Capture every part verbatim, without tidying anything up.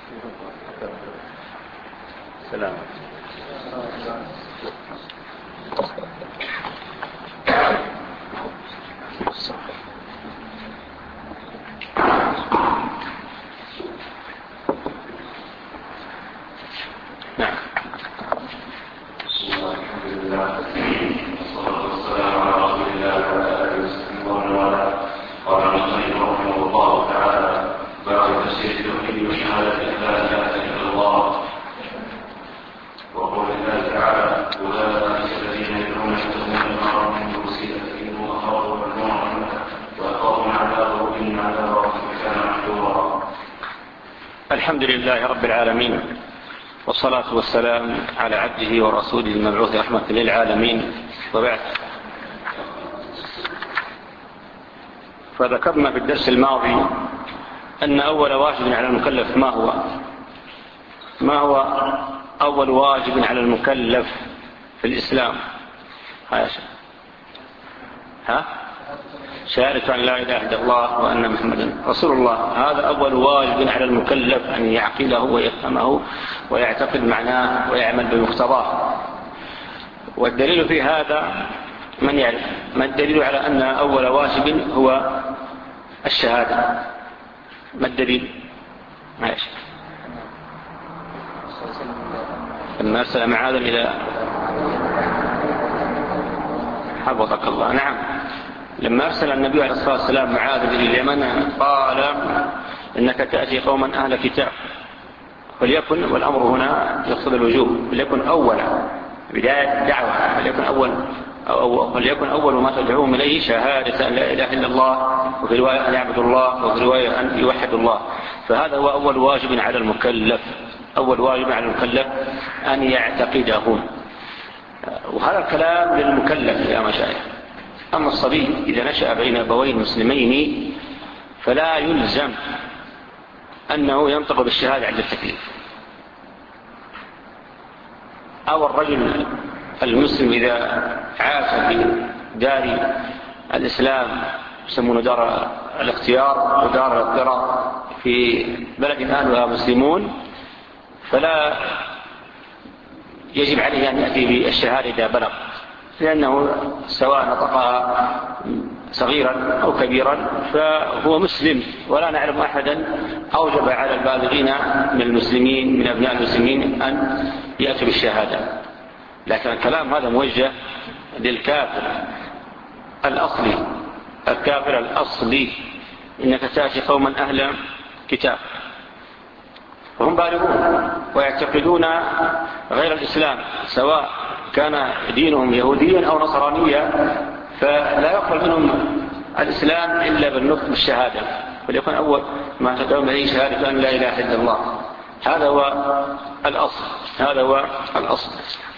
سلام. نعم. قال المصنف رحمه الله تعالى: باب تفسير التوحيد وشهادة أن لا إله إلا الله. وقول الله تعالى: أولئك الذين يدعون يبتغون إلى ربهم الوسيلة وخافوا مجموعا ويخافون عذابه إن عذاب ربك كان محذورا. الحمد لله رب العالمين، والصلاة والسلام على عبده ورسوله المبعوث رحمة للعالمين، وبعد. فذكرنا في الدرس الماضي أن أول واجب على المكلف ما هو ما هو أول واجب على المكلف في الإسلام؟ ها شهادة أن لا إله إلا الله وأن محمدا رسول الله. هذا أول واجب على المكلف أن يعقله ويفهمه ويعتقد معناه ويعمل بمقتضاه. والدليل في هذا من يعرف؟ ما الدليل على أن أول واجب هو الشهادة؟ ما الدليل؟ ماشي. لما أرسل معاذ إلى حفظك الله. نعم، لما أرسل النبي عليه الصلاة والسلام معاذ إلى اليمن قال: إنك تأتي قوما أهل كتاب، فليكن، والأمر هنا يقصد الوجوب، فليكن أولا بداية الدعوة، فليكن أول أو فليكن أول ما تدعوهم إليه شهادة أن لا إله إلا الله، وفي رواية أن يعبدوا الله، وفي رواية أن يوحدوا الله. فهذا هو أول واجب على المكلف، أول واجب على المكلف أن يعتقدهم. وهذا الكلام للمكلف يا مشايخ. أما الصبي إذا نشأ بين أبوين مسلمين فلا يلزم أنه ينطق بالشهادة عند التكليف. أو الرجل المسلم إذا عاش في دار الإسلام، يسمونه دار الاختيار ودار الاضطرار، في بلد أهلها مسلمون، فلا يجب عليه أن يأتي بالشهادة إذا بلغ، لأنه سواء نطقها صغيرا أو كبيرا فهو مسلم، ولا نعلم أحدا أوجب على البالغين من المسلمين من أبناء المسلمين أن يأتوا بالشهادة. لكن الكلام هذا موجه للكافر الأصلي، الكافر الأصلي: إنك تأتي قوما أهل كتاب، وهم بالغون ويعتقدون غير الإسلام، سواء كان دينهم يهوديا أو نصرانيا، فلا يقبل منهم الإسلام إلا بالنطق بالشهادة، وليكن أول ما تدعون إليه شهادة أن لا إله إلا الله. هذا هو الأصل، هذا هو الأصل.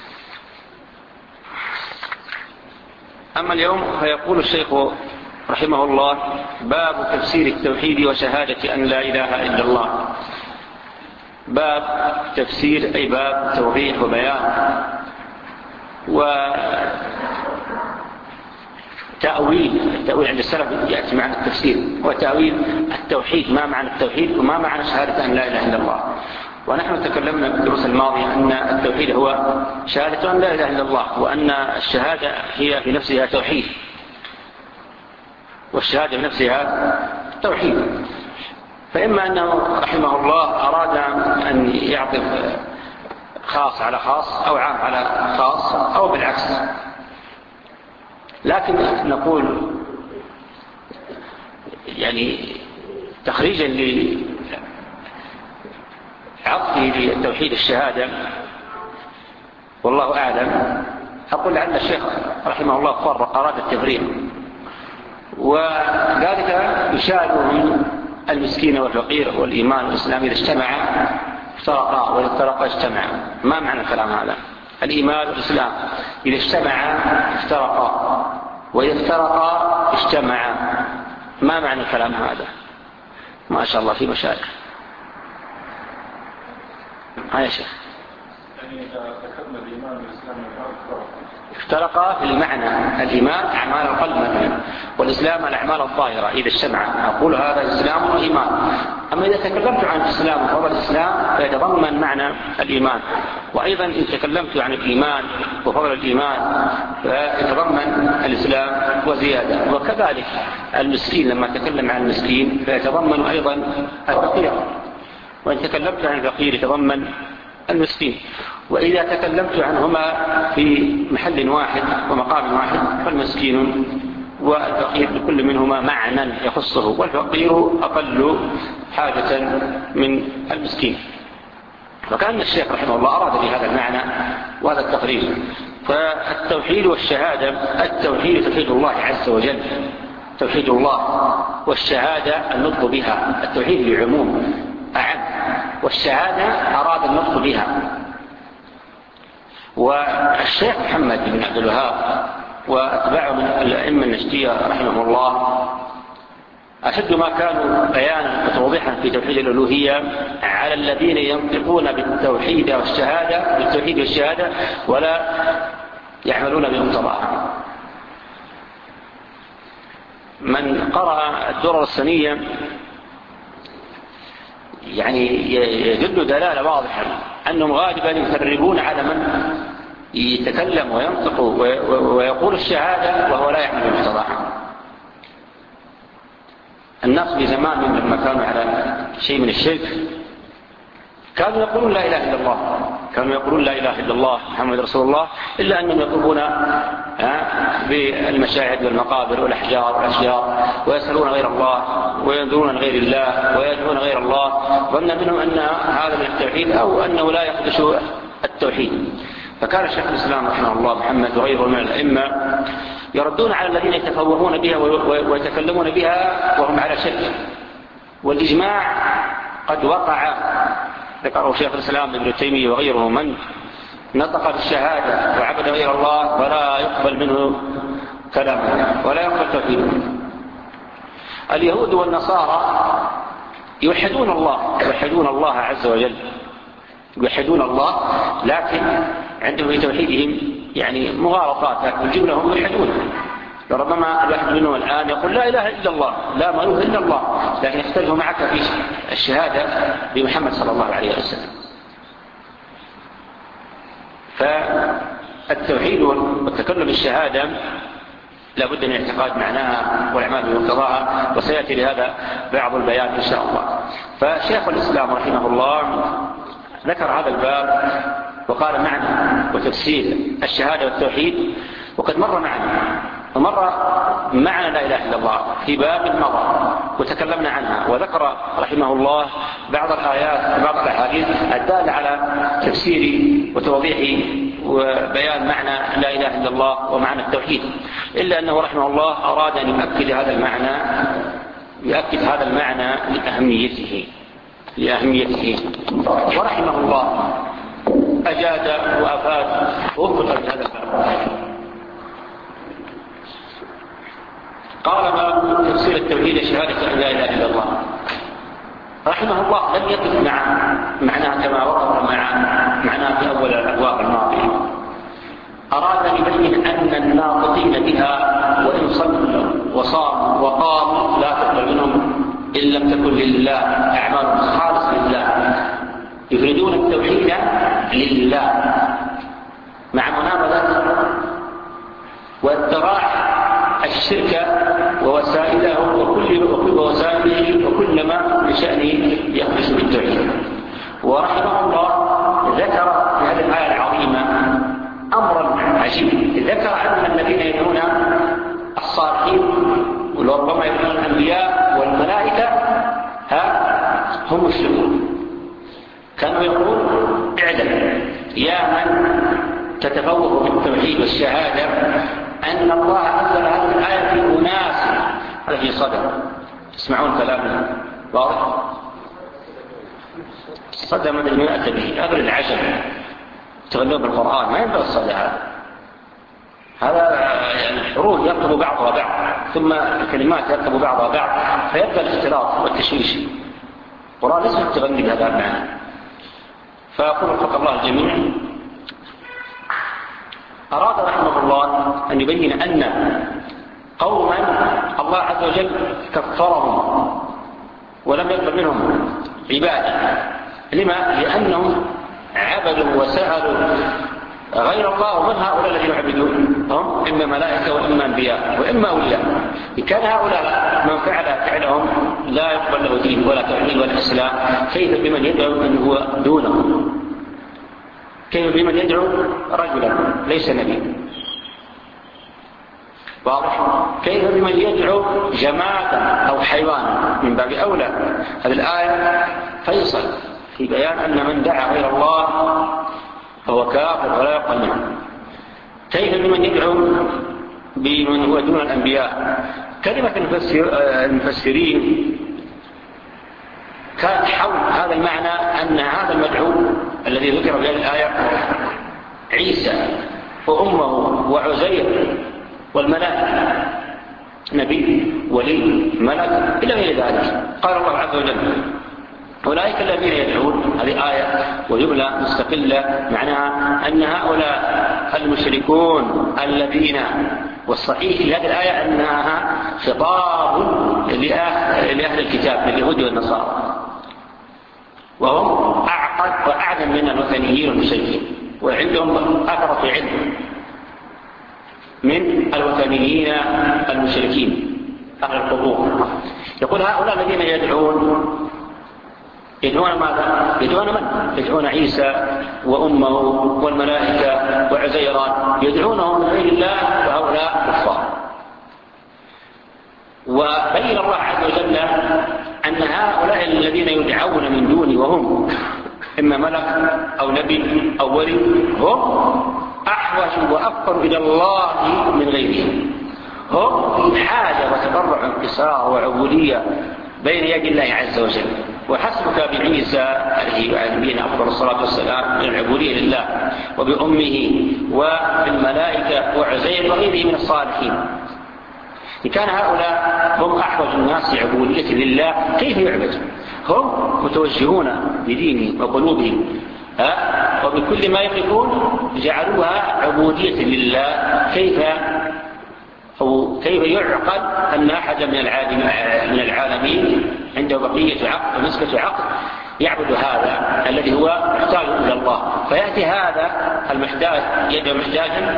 أما اليوم فيقول الشيخ رحمه الله: باب تفسير التوحيد وشهادة أن لا إله إلا الله. باب تفسير أي باب توضيح وبيان وتأويل. التأويل عند السلف يأتي معنى التفسير، وتأويل التوحيد، ما معنى التوحيد وما معنى شهادة أن لا إله إلا الله. ونحن تكلمنا في الدروس الماضية أن التوحيد هو شهادة أن لا إله إلا الله، وأن الشهادة هي في نفسها توحيد، والشهادة في نفسها توحيد. فإما أنه رحمه الله أراد أن يعطف خاص على خاص أو عام على خاص أو بالعكس، لكن نقول يعني تخريجا لعطفه للتوحيد الشهادة، والله أعلم، أقول لعل الشيخ رحمه الله فرق، أراد التفريق، وذلك يشابه المسكين والفقير والإيمان والإسلام إذا اجتمعا افترقا وإذا افترقا اجتمعا. ما معنى الكلام هذا؟ الإيمان والإسلام إذا اجتمعا افترقا وإذا افترقا اجتمعا. ما معنى الكلام هذا؟ ما شاء الله في مشايخ. ها يا شيخ. افترقا في المعنى، الإيمان أعمال القلب مثلا، والإسلام الأعمال الظاهرة إذا اجتمع. أقول هذا الإسلام والإيمان. أما إذا تكلمت عن الإسلام وفضل الإسلام ويتضمن معنى الإيمان. وأيضا إن تكلمت عن الإيمان وفضل الإيمان فيتضمن الإسلام وزيادة. وكذلك المسكين لما تكلم عن المسكين فيتضمن أيضا الفقير، وإن تكلمت عن الفقير يتضمن المسكين. وإذا تكلمت عنهما في محل واحد ومقام واحد فالمسكين والفقير لكل منهما معنى يخصه، والفقير أقل حاجة من المسكين. فكان الشيخ رحمه الله أراد بهذا المعنى وهذا التقرير. فالتوحيد والشهادة، التوحيد توحيد الله عز وجل، توحيد الله، والشهادة النطق بها. التوحيد لعموم أعم، والشهادة أراد النطق بها. والشيخ محمد بن عبد الوهاب وأتباعه من الأئمة النجدية رحمه الله أشد ما كانوا بيانا وتوضيحا في توحيد الألوهية على الذين ينطقون بالتوحيد والشهادة بالتوحيد والشهادة ولا يعملون بمقتضاها. من قرأ الدرر السنية يعني يدل دلالة واضحة أنهم غالبا يثربون على من يتكلم وينطق ويقول الشهادة وهو لا يعمل بمقتضاها. الناس في زمانهم لما كانوا على شيء من الشرك كانوا يقولون لا إله إلا الله، كانوا يقولون لا إله إلا الله محمد رسول الله، إلا أنهم يطلبون بالمشاهد والمقابر والأحجار والأشجار ويسألون غير الله وينذرون غير الله ويدعون غير الله، ظن منهم أن هذا من التوحيد أو أنه لا يخدش التوحيد. فكان الشيخ الإسلام رحمه الله محمد وغيره من الأئمة يردون على الذين يتفوهون بها ويتكلمون بها وهم على شرك. والإجماع قد وقع، ذكره شيخ الإسلام ابن تيمية وغيره، من نطق بالشهادة وعبد غير الله فلا يقبل منه كلامه ولا يقبل توحيده. اليهود والنصارى يوحدون الله، يوحدون الله عز وجل، يوحدون الله، لكن عندهم في توحيدهم يعني مغالطات، لكن الجملة هم يوحدون. ربما الواحد منهم الآن يقول لا إله إلا الله، لا مألوه إلا الله، لكن يختلف معك في الشهادة بمحمد صلى الله عليه وسلم. فالتوحيد والتكلم بالشهادة لابد من اعتقاد معناها والأعمال بمقتضاها، وسيأتي لهذا بعض البيان إن شاء الله. فشيخ الإسلام رحمه الله ذكر هذا الباب وقال معنى وتفسير الشهادة والتوحيد، وقد مر معنا ومر معنا لا إله إلا الله في باب مضى وتكلمنا عنها، وذكر رحمه الله بعض الآيات وبعض الأحاديث الدالة على تفسير وتوضيح وبيان معنى لا إله إلا الله ومعنى التوحيد، إلا أنه رحمه الله أراد أن يؤكد هذا المعنى يؤكد هذا المعنى لأهميته لأهميته ورحمه الله أجاد وأفاد ووفق لهذا الباب. قال باب تفسير التوحيد شهادة أن لا إله إلا الله. رحمه الله لم يقف مع معناه كما وقف مع معناه في أول الأبواب الماضية، أراد أن يبين أن الناطقين بها وإن صلوا وصاموا وقاموا لا تقبل منهم إن لم تكن لله أعمالهم خالص لله، يفردون التوحيد لله مع منابذة والتراح الشرك ووسائله وكل وكل وسائله وكل ما بشأنه يخلص بالتوحيد. ورحمه الله ذكر في هذه الآية العظيمة أمرا عجيب، ذكر أن الذين يدعون الصالحين وربما يدعون الأنبياء والملائكة ها هم مشركون. كانوا يقول اعلم يا من تتفوق بالتوحيد والشهادة أن الله أنزل هذه الآية في أناس، هذا في صدر. تسمعون كلامنا واضح؟ الصدى ما ادري يأتي به، هذا العجب تغلون بالقرآن، ما ينبغي الصدى هذا. هذا يعني الحروف يركب بعضها بعض، ثم الكلمات يركب بعضها بعض، فيبدأ الاختلاط والتشويش. القرآن ليس التغني بهذا المعنى. فأقول وفق الله الجميع. أراد رحمه الله أن يبين أن قوما الله عز وجل كفرهم ولم يقبل منهم عبادة لما؟ لأنهم عبدوا وسألوا غير الله، ومن هؤلاء الذين يعبدون؟ هم إما ملائكة وإما أنبياء وإما أولياء. إن كان هؤلاء من فعل فعلهم لا يقبل له دين ولا توحيد ولا إسلام، كيف بمن يدعو من هو دونه؟ كيف بمن يدعو رجلا ليس نبي؟ واضح؟ كيف بمن يدعو جماعة أو حيوانا؟ من باب أولى. هذه الآية فيصل في بيان أن من دعا غير الله فهو كافر ولا يقبل منه. كيف بمن يدعو بمن هو دون الأنبياء؟ كلمة المفسرين كانت حول هذا المعنى، أن هذا المدعو الذي ذكر في هذه الآية عيسى وأمه وعزير والملائكة، نبي ولي ملك إلى غير ذلك. قال الله عز وجل أولئك الذين يدعون، هذه آية وجملة مستقلة، معناها أن هؤلاء المشركون الذين، والصحيح في هذه الآية أنها خطاب لأهل الكتاب اليهود والنصارى، وهم أعقد وأعلم من الوثنيين والمشركين، وعندهم أثرة علم من الوثنيين المشركين أهل القبور. يقول هؤلاء الذين يدعون يدعون ماذا؟ يدعون من؟ يدعون عيسى وأمه والملائكة وعزيرا، يدعونهم من غير الله، فهؤلاء كفار. وبين الله عز وجل أن هؤلاء الذين يدعون من دونه وهم إما ملك أو نبي أو ولي هم أحوج وأفقر إلى الله من غيرهم، هم في حاجة وتضرع انكسار وعبودية بين يد الله عز وجل. وحسبك بعيسى عليه وعلى نبينا أفضل الصلاة والسلام من العبودية لله، وبأمه وبالملائكة وعزير وغيره من الصالحين. إن كان هؤلاء هم أحوج الناس عبودية لله، كيف يعبد؟ هم متوجهون بدينهم وقلوبهم وبكل ما يملكون جعلوها عبودية لله. كيف أو كيف يعقل أن أحد من من العالمين عنده بقية عقل ونسبة عقل يعبد هذا الذي هو محتاج إلى الله؟ فيأتي هذا المحتاج يدعو محتاجا،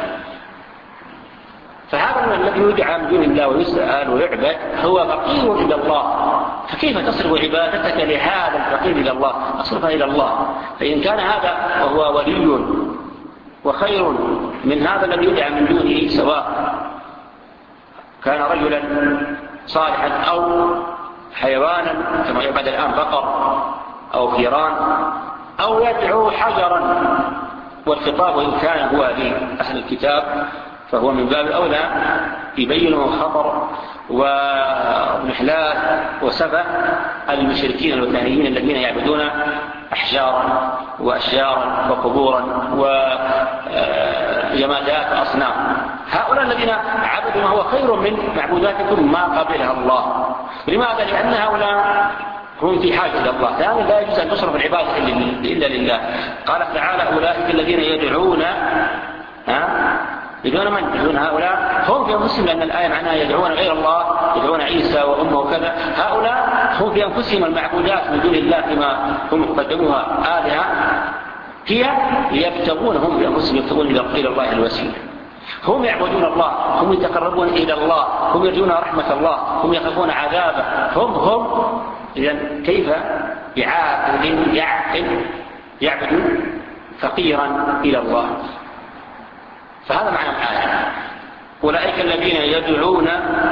فهذا الذي يدعى من دون الله ويسأل ويعبد هو فقير إلى الله، فكيف تصرف عبادتك لهذا الفقير إلى الله؟ أصرفها إلى الله. فإن كان هذا وهو ولي وخير من هذا الذي يدعى من دونه، سواء كان رجلا صالحا أو حيوانا كما يعبد الآن بقر أو فيران، أو يدعو حجرا، والخطاب إن كان هو لأهل الكتاب فهو من باب أولى يبين خطر ومحلات وسفة المشركين الوثنيين الذين يعبدون أحجارا وأشجارا وقبورا وجمادات وأصنام. هؤلاء الذين عبدوا ما هو خير من معبوداتكم ما قبلها الله. لماذا؟ لأن هؤلاء هم في حاجة إلى الله، لأن لا يجوز أن تصرف العبادة إلا لله. قال تعالى أولئك الذين يدعون ها يدعون من؟ يدعون هؤلاء هم في أنفسهم، لأن الآية معناها يدعون غير الله، يدعون عيسى وأمه وكذا. هؤلاء هم في أنفسهم المعبودات من دون الله كما هم قدموها آلهة، هي يبتغون هم في أنفسهم يبتغون إلى الله الوسيلة. هم يعبدون الله، هم يتقربون إلى الله، هم يرجون رحمة الله، هم يخافون عذابه. هم هم إذن كيف يعاقل يعقل يعبد فقيرا إلى الله؟ فهذا معنى الآية. أولئك الذين يدعون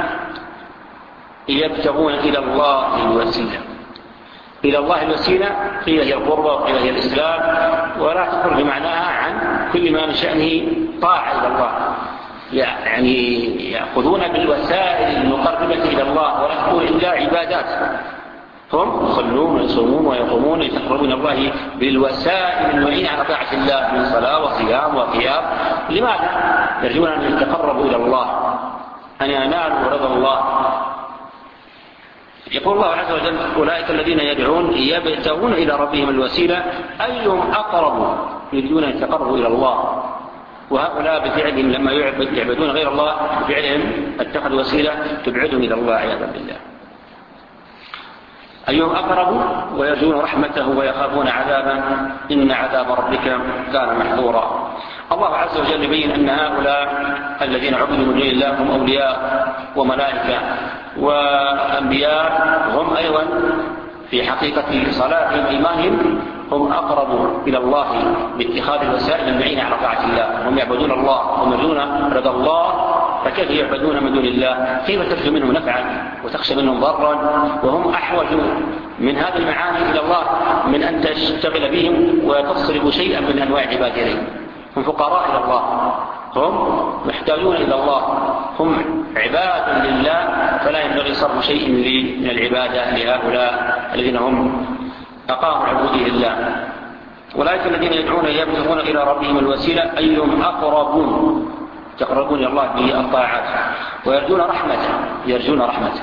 يبتغون إلى الله الوسيلة. إلى الله الوسيلة قيل هي القربة وقيل هي الإسلام، ولا تخرج بمعناها عن كل ما من شأنه طاعة إلى الله، يعني يأخذون بالوسائل المقربة إلى الله ولا تكون إلا عبادات. هم يصلون ويصومون ويقومون يتقربون الله بالوسائل المعينة على طاعة الله من صلاة وصيام وقيام. لماذا؟ يرجون أن يتقربوا إلى الله، أن ينالوا رضا الله. يقول الله عز وجل أولئك الذين يدعون يبتغون إلى ربهم الوسيلة أيهم أقرب، يريدون أن يتقربوا إلى الله. وهؤلاء بفعلهم لما يعبدون غير الله بفعلهم اتخذوا وسيلة تبعدهم إلى الله عياذا بالله. أيهم أقرب ويرجون رحمته ويخافون عذابه إن عذاب ربك كان محذورا. الله عز وجل يبين أن هؤلاء الذين عبدوا من دون الله هم أولياء وملائكة وأنبياء، هم أيضا في حقيقة صلاتهم وإيمانهم هم أقرب إلى الله باتخاذ الوسائل المعينة على طاعة الله. هم يعبدون الله ويرجون رضا الله، فكيف يعبدون من دون الله؟ كيف ترجو منهم نفعا وتخشى منهم ضرا وهم أحوج من هذه المعاني إلى الله من أن تشتغل بهم وتصرف شيئا من أنواع العبادة. هم فقراء إلى الله، هم محتاجون إلى الله، هم عباد لله، فلا ينبغي صرف شيء من العبادة لهؤلاء الذين هم أقاموا عبودية الله. أولئك الذين يدعون يبتغون إلى ربهم الوسيلة أيهم أقربون، يقربون إلى الله بالطاعات ويرجون رحمته، يرجون رحمته.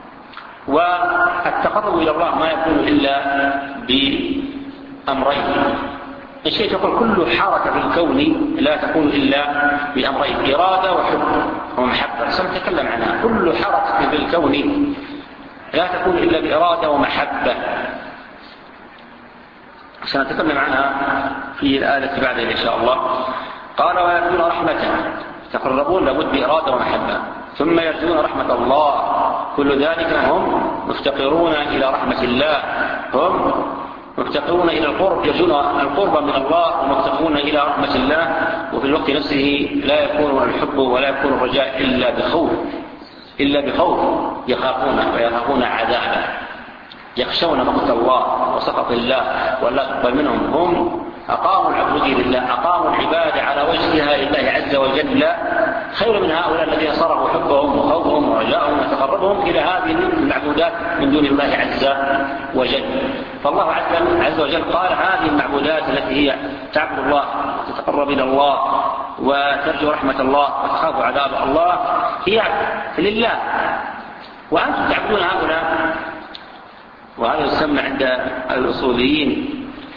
والتقرب إلى الله ما يكون إلا بأمرين. الشيء تقول كل حركة في الكون لا تكون إلا بأمرين: إرادة وحب ومحبة. سنتكلم عنها. كل حركة في الكون لا تكون إلا بإرادة ومحبة، سنتكلم عنها في الآية بعدها إن شاء الله. قال ويرجون رحمته، يتقربون لابد بإرادة ومحبة، ثم يرجون رحمة الله. كل ذلك هم مفتقرون إلى رحمة الله، هم مفتقرون إلى القرب، يرجون القرب من الله ومفتقرون إلى رحمة الله. وفي الوقت نفسه لا يكون الحب ولا يكون الرجاء إلا بخوف، إلا بخوف يخافون ويخافون عذابه، يخشون مقت الله وسخط الله ولا تقبل منهم. هم أقاموا العبودية لله، أقاموا العبادة على وجهها لله عز وجل، خير من هؤلاء الذين صرفوا حبهم وخوفهم ورجاءهم وتقربهم إلى هذه المعبودات من دون الله عز وجل. فالله عز وجل قال هذه المعبودات التي هي تعبد الله وتتقرب إلى الله وترجو رحمة الله وتخاف عذاب الله هي لله، وأنتم تعبدون هؤلاء. وهذا يسمى عند الأصوليين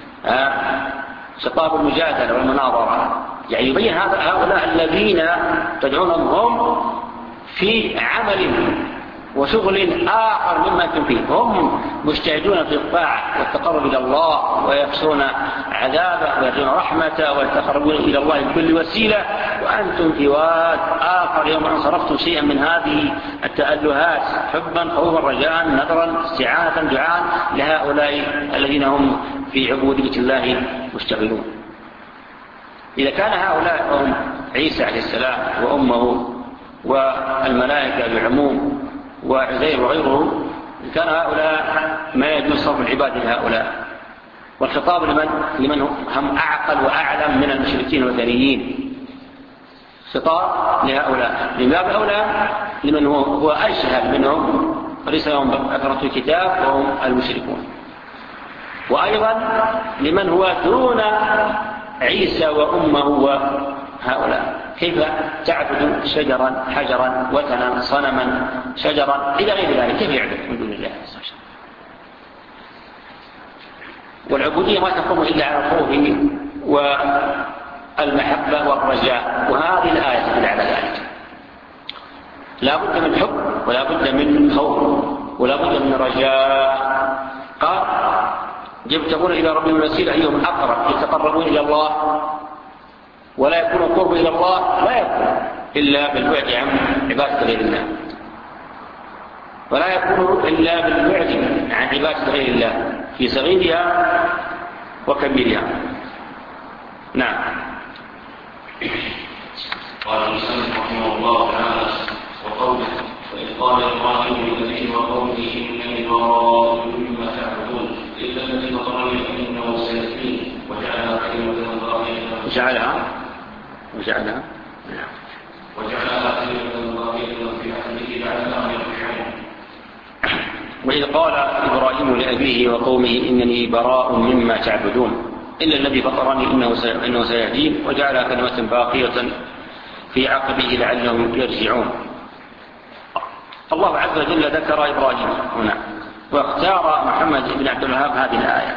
خطاب المجادلة والمناظرة، يعني يبين هؤلاء الذين تدعونهم هم في عمل وشغل آخر مما أنتم فيه، هم مجتهدون في الطاعة والتقرب إلى الله ويخشون عذابه ويرجون رحمته ويتقربون إلى الله بكل وسيلة، وأنتم في واد آخر يوم أن صرفتم شيئا من هذه التألهات حبا خوفا رجاء نذرا استعانة دعاء لهؤلاء الذين هم في عبودية الله مشتغلون. إذا كان هؤلاء هم عيسى عليه السلام وأمه والملائكة بعموم وعزير وغيره، كان هؤلاء ما يجوز صرف العباد لهؤلاء، والخطاب لمن لمن هم أعقل وأعلم من المشركين الوثنيين، خطاب لهؤلاء من باب أولى لمن هو, هو أجهل منهم وليس لهم أثرة الكتاب وهم المشركون، وأيضا لمن هو دون عيسى وأمه وهؤلاء. كيف تعبد شجرا حجرا وثنا صنما شجرا إلى غير ذلك؟ كيف يعبد من دون الله عز وجل؟ والعبودية ما تقوم إلا على الخوف والمحبة والرجاء، وهذه الآية تدل على ذلك. لا بد من حب ولا بد من خوف ولا بد من رجاء. قال يبتغون إلى ربهم الوسيلة أيهم أقرب، يتقربون إلى الله، ولا يكون القرب إلى الله لا يكون إلا بالبعد عن عبادة غير الله، ولا يكون إلا بالبعد عن عبادة غير الله في صغيرها وكبيرها. نعم. قال المصنف رحمه الله تعالى وقوله وإذ قال إبراهيم لأبيه وقومه إنني براء مما تعبدون إلا الذي فطرني فإنه سيهدين وجعلها كلمة باقية وجعلها وجعلها وجعلها كلمة باقية في أهله لعلهم يرجعون. وإذ قال إبراهيم لأبيه وقومه إنني براء مما تعبدون إلا الذي فطرني إنه سيهدين وجعلها كلمة باقية في عقبه لعلهم يرجعون. الله عز وجل ذكر إبراهيم هنا واختار محمد بن عبد الوهاب هذه الآية.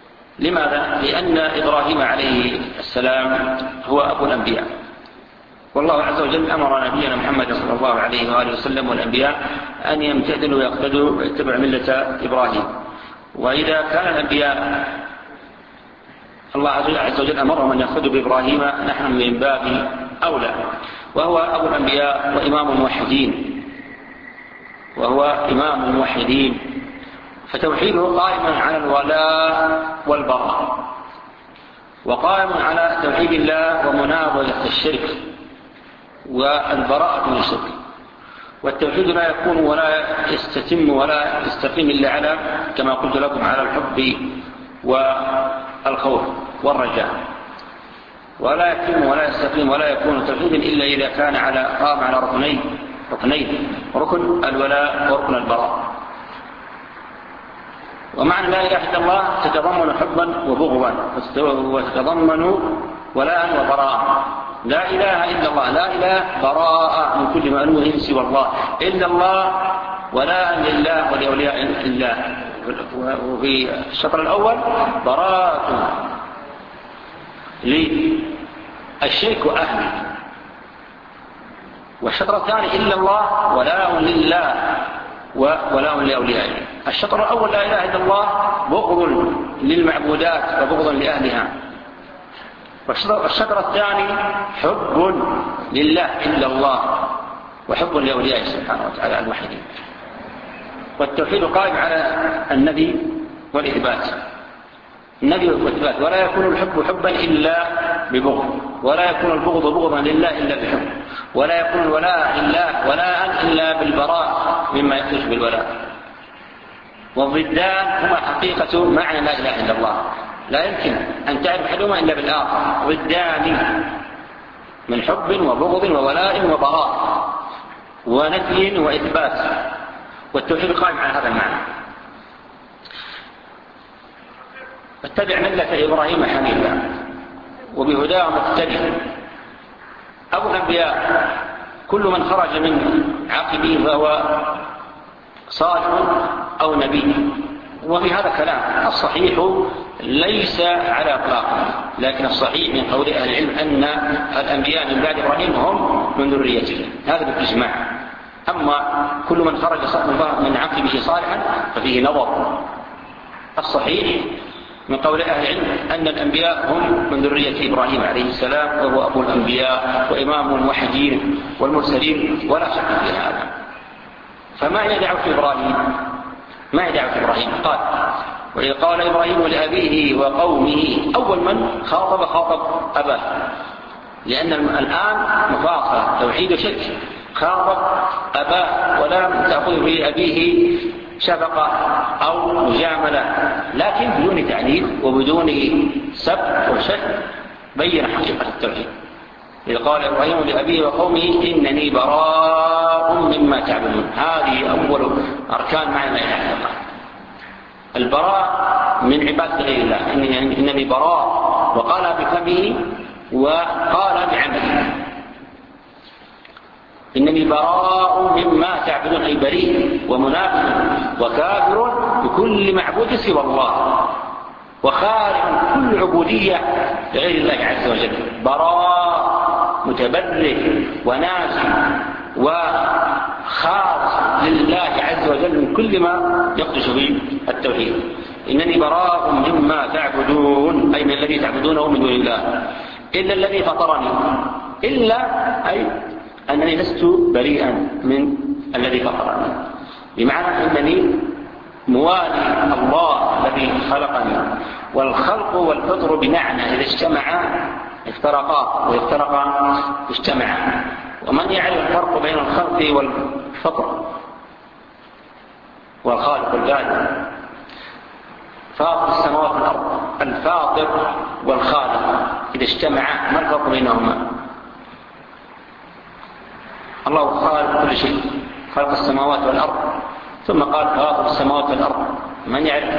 لماذا؟ لأن إبراهيم عليه السلام هو أبو الأنبياء، والله عز وجل أمر نبينا محمد صلى الله عليه وآله وسلم والأنبياء أن يمتثلوا ويقتدوا ويتبعوا ملة إبراهيم. وإذا كان الأنبياء الله عز وجل أمرهم أن يقتدوا بإبراهيم، نحن من باب أولى، وهو أبو الأنبياء وإمام الموحدين وهو إمام الموحدين فتوحيده قائم على الولاء والبراء، وقائم على توحيد الله ومنابذة الشرك والبراءة من الشرك. والتوحيد لا يكون ولا يستتم ولا يستقيم إلا على، كما قلت لكم، على الحب والخوف والرجاء، ولا يتم ولا يستقيم ولا يكون توحيدا إلا إذا كان على قام على ركنين ركنين ركن الولاء وركن البراء. ومعنى لا إله إلا الله تتضمن حبا وبغضا، وتتضمن ولاء وبراء. لا إله إلا الله، لا إله براءة من كل مألوه سوى الله، إلا الله ولاء لله ولأولياء الله. وفي الشطر الأول براءة للشرك وأهله، والشطر الثاني إلا الله ولاء لله ولاء لأوليائه. الشطر الأول لا إله إلا الله بغض للمعبودات وبغض لأهلها، والشطر الثاني حب لله إلا الله وحب لأوليائه سبحانه وتعالى الموحدين. والتوحيد قائم على النفي والإثبات، النفي والإثبات، ولا يكون الحب حبا إلا ببغض، ولا يكون البغض بغضا لله إلا بحب، ولا يكون الولاء لله ولاء إلا بالبراء مما يخرج بالولاء. والضدان هما حقيقة معنى لا إله إلا الله، لا يمكن أن تعرف أحدهما إلا بالآخر، ضدان من حب وبغض وولاء وبراء ونفي وإثبات. والتوحيد قائم على هذا المعنى. اتبع ملة إبراهيم حنيفا وبهداه مقتدي. أبو الأنبياء كل من خرج من عقبه فهو صالح أو نبي، وفي هذا كلام. الصحيح ليس على إطلاقه، لكن الصحيح من قول أهل العلم أن الأنبياء من بعد إبراهيم هم من ذريته، هذا بالإجماع. أما كل من خرج من عقبه صالحا ففيه نظر. الصحيح من قول أهل العلم أن الأنبياء هم من ذرية إبراهيم عليه السلام، وهو أبو الأنبياء وإمام الموحدين والمرسلين، ولا شك في هذا. فما هي دعوة إبراهيم؟ ما هي دعوة إبراهيم؟ قال: وإذ قال إبراهيم لأبيه وقومه. أول من خاطب خاطب أباه، لأن الآن مفاصلة توحيد وشرك. خاطب أباه ولم تأخذ في أبيه شفقة أو مجاملة، لكن بدون تعليل وبدون سب وشك، بين حقيقة التوحيد. إذ قال إبراهيم لأبيه وقومه إنني براء مما تعبدون. هذه أول أركان معنى لا إله إلا الله، البراء من عبادة غير الله. إنني براء، وقال بفمه وقال بعمله. إنني براء مما تعبدون، أي بريء ومنافق وكافر بكل معبود سوى الله، وخارج كل عبودية لغير الله عز وجل. براء متبرئ ونازل وخالص لله عز وجل من كل ما يقدس به التوحيد. إنني براء مما تعبدون، أي من الذي تعبدونه من دون الله، إلا الذي فطرني. إلا أي أنني لست بريئا من الذي فطرني، بمعنى أنني موالي الله الذي خلقني. والخلق والفطر بمعنى إذا اجتمعا افترقا، وافترقا اجتمعا. ومن يعرف الفرق بين الخلق والفطر والخالق والبارئ؟ فاطر السماوات والأرض، الفاطر والخالق إذا اجتمعا ما الفرق بينهما؟ الله خالق كل شيء، خلق السماوات والأرض، ثم قال فاطر السماوات والأرض. من يعرف؟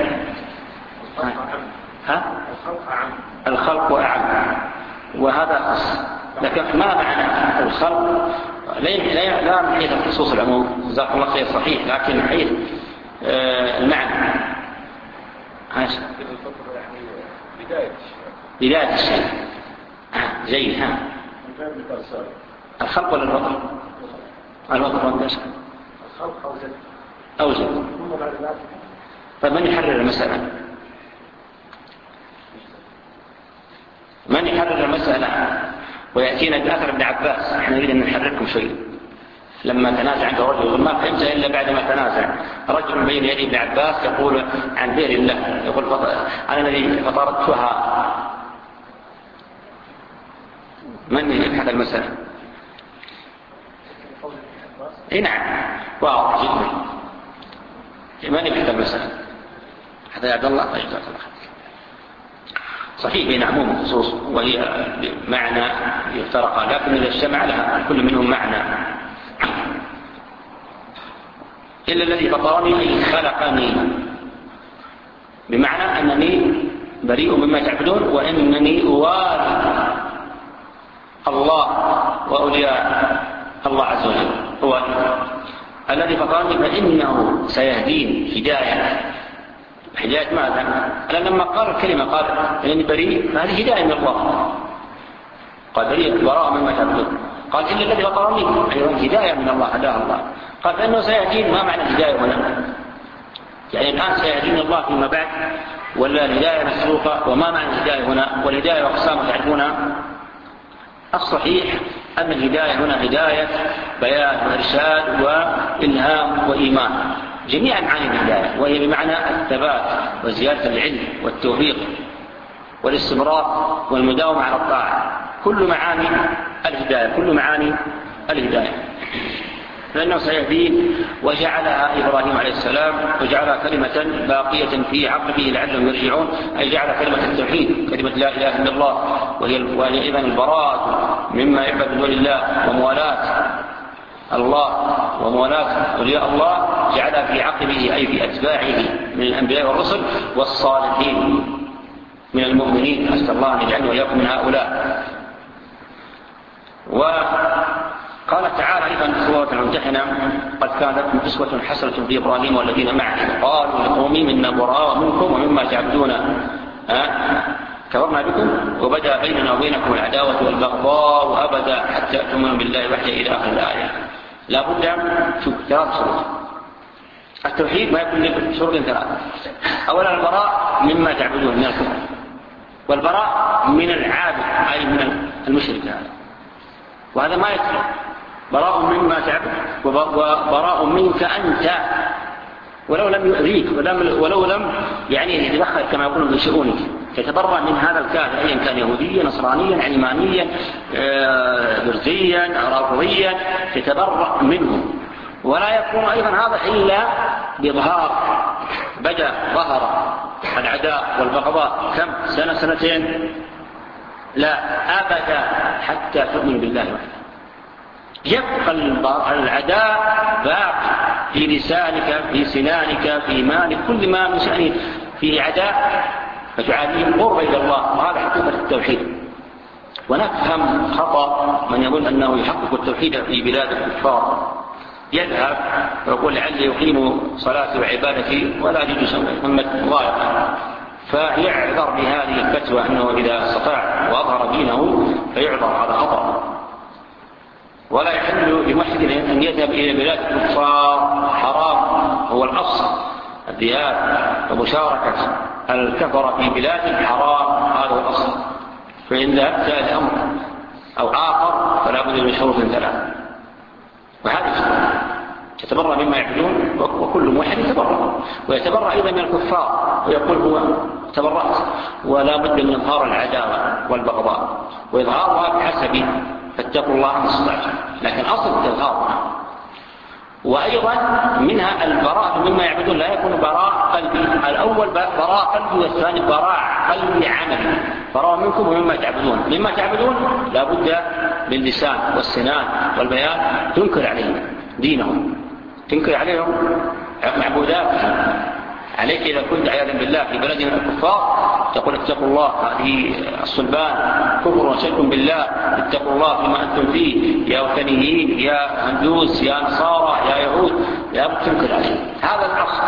ها؟ الخلق أعم، وهذا خص. لكن ما معنى الخلق؟ لا من حيث الخصوص العموم، جزاكم الله خير، صحيح، لكن من حيث آه المعنى. بداية الشيء. بداية الشيء. جيد. ها. الخلق ولا الوطن؟ الوطن والنشر. الخلق أو زد أو زد. طيب من يحرر المسألة؟ من يحرر المسألة ويأتينا بأثر ابن عباس؟ احنا نريد أن نحرركم شيء. لما تنازع عنده رجل ما فهمت إلا بعد ما تنازع رجل بين يدي ابن عباس يقول عن بئر الله، يقول أنا الذي فطرتها. من يبحث المسألة؟ اي نعم واضح جدا. من يبحث المسألة؟ هذا يا عبد الله. طيب جزاك الله خير. صحيح بين عموم الخصوص وهي معنى يفترق، لكن إذا اجتمع لها كل منهم معنى. إلا الذي فطرني أي خلقني، بمعنى أنني بريء مما تعبدون وإنني أوالي الله وأولياء الله عز وجل. هو الذي فطرني فإنه سيهدين هداية. هداية ماذا؟ أنا لما قال الكلمة قال إنني بريء، فهذه هداية من الله. قال بريء براء مما تعبدون. قال إلا الذي فطرني أيضا هداية من الله، هداه الله. قال فإنه سيهدين. ما معنى الهداية هنا؟ يعني الآن سيهدين الله فيما بعد ولا الهداية مسروقة؟ وما معنى الهداية هنا؟ والهداية وأقسامها تعرفونها؟ الصحيح أن الهداية هنا هداية بيان وإرشاد وإلهام وإيمان، جميعا معاني الهداية، وهي بمعنى الثبات وزيادة العلم والتوفيق والاستمرار والمداومة على الطاعة. كل معاني الهداية، كل معاني الهداية. لأنه سيهدين وجعلها إبراهيم عليه السلام وجعلها كلمة باقية في عقبه لعلهم يرجعون، أي جعل كلمة التوحيد كلمة لا إله إلا الله، وهي إذن البراءة مما يعبد من دون الله وموالاة الله وموالاة أولياء الله، جعلها في عقبه أي في أتباعه من الأنبياء والرسل والصالحين من المؤمنين. أسأل الله أن يجعلنا وإياكم من هؤلاء. وقال تعالى أيضا سورة الممتحنة قد كانت أسوة حسنة في إبراهيم والذين معه قالوا لقومهم إنا براء منكم ومما تعبدون كفرنا بكم وبدأ بيننا وبينكم العداوة والبغضاء أبدا حتى تؤمنوا بالله وحده إلى آخر الآية. لا بد شوف ثلاث شروط. التوحيد ما يكون شروط ثلاثة. أولا البراء مما تعبدون من الكفر، والبراء من العابد أي من المشرك هذا، وهذا ما يكفي. براء مما تعبد وبراء منك أنت ولو لم يؤذيك ولو لم يعني يتدخل كما يقولون في شؤونك، تتبرأ من هذا الكافر أيا كان يهوديا نصرانيا علمانيا برزيا رافضيا، تتبرأ منه. ولا يكون أيضا هذا إلا بإظهار بدأ ظهر العداء والبغضاء كم سنة سنتين، لا أبدا حتى تؤمن بالله وحده. يبقى العداء باقي في لسانك في سنانك في مالك، كل ما من شأنه فيه عداء فتعاديه قرب إلى الله، وهذا حقيقة التوحيد. ونفهم خطأ من يظن أنه يحقق التوحيد في بلاد الكفار، يذهب ويقول لعلي يقيم صلاتي وعبادتي ولا أجد محمد ضائقا، فيعذر بهذه الفتوى أنه إذا استطاع وأظهر دينه فيعذر. هذا خطأ. ولا يحل لمحسن أن يذهب إلى بلاد الكفار، حرام هو الأصل الذهاب ومشاركة الكفر في بلاد حرام، هذا هو الأصل. فإن ذهبت الأمر أو آخر فلا بد من شروط ثلاث، وهذا شروط يتبرأ مما يعبدون، وكل موحد يتبرأ ويتبرأ أيضا من الكفار ويقول هو تبرأت. ولا بد من إظهار العداوة والبغضاء، وإظهارها بحسب فاتقوا الله ما استطعتم، لكن أصل التظاهر. وأيضا منها البراءة مما يعبدون، لا يكون براء قلبي. الأول براء قلبي والثاني براء قلبي عملي. براء منكم ومما تعبدون. مما تعبدون لا بد باللسان والسنان والبيان تنكر عليهم دينهم، تنكر عليهم معبوداتهم. عليك إذا كنت عياذا بالله في بلد من الكفار تقول اتقوا الله، هذه الصلبان كفر وشرك بالله، اتقوا الله فيما أنتم فيه يا وثنيين يا هندوس يا نصارى يا يهود، لا بد تنكر عليهم. هذا الأصل.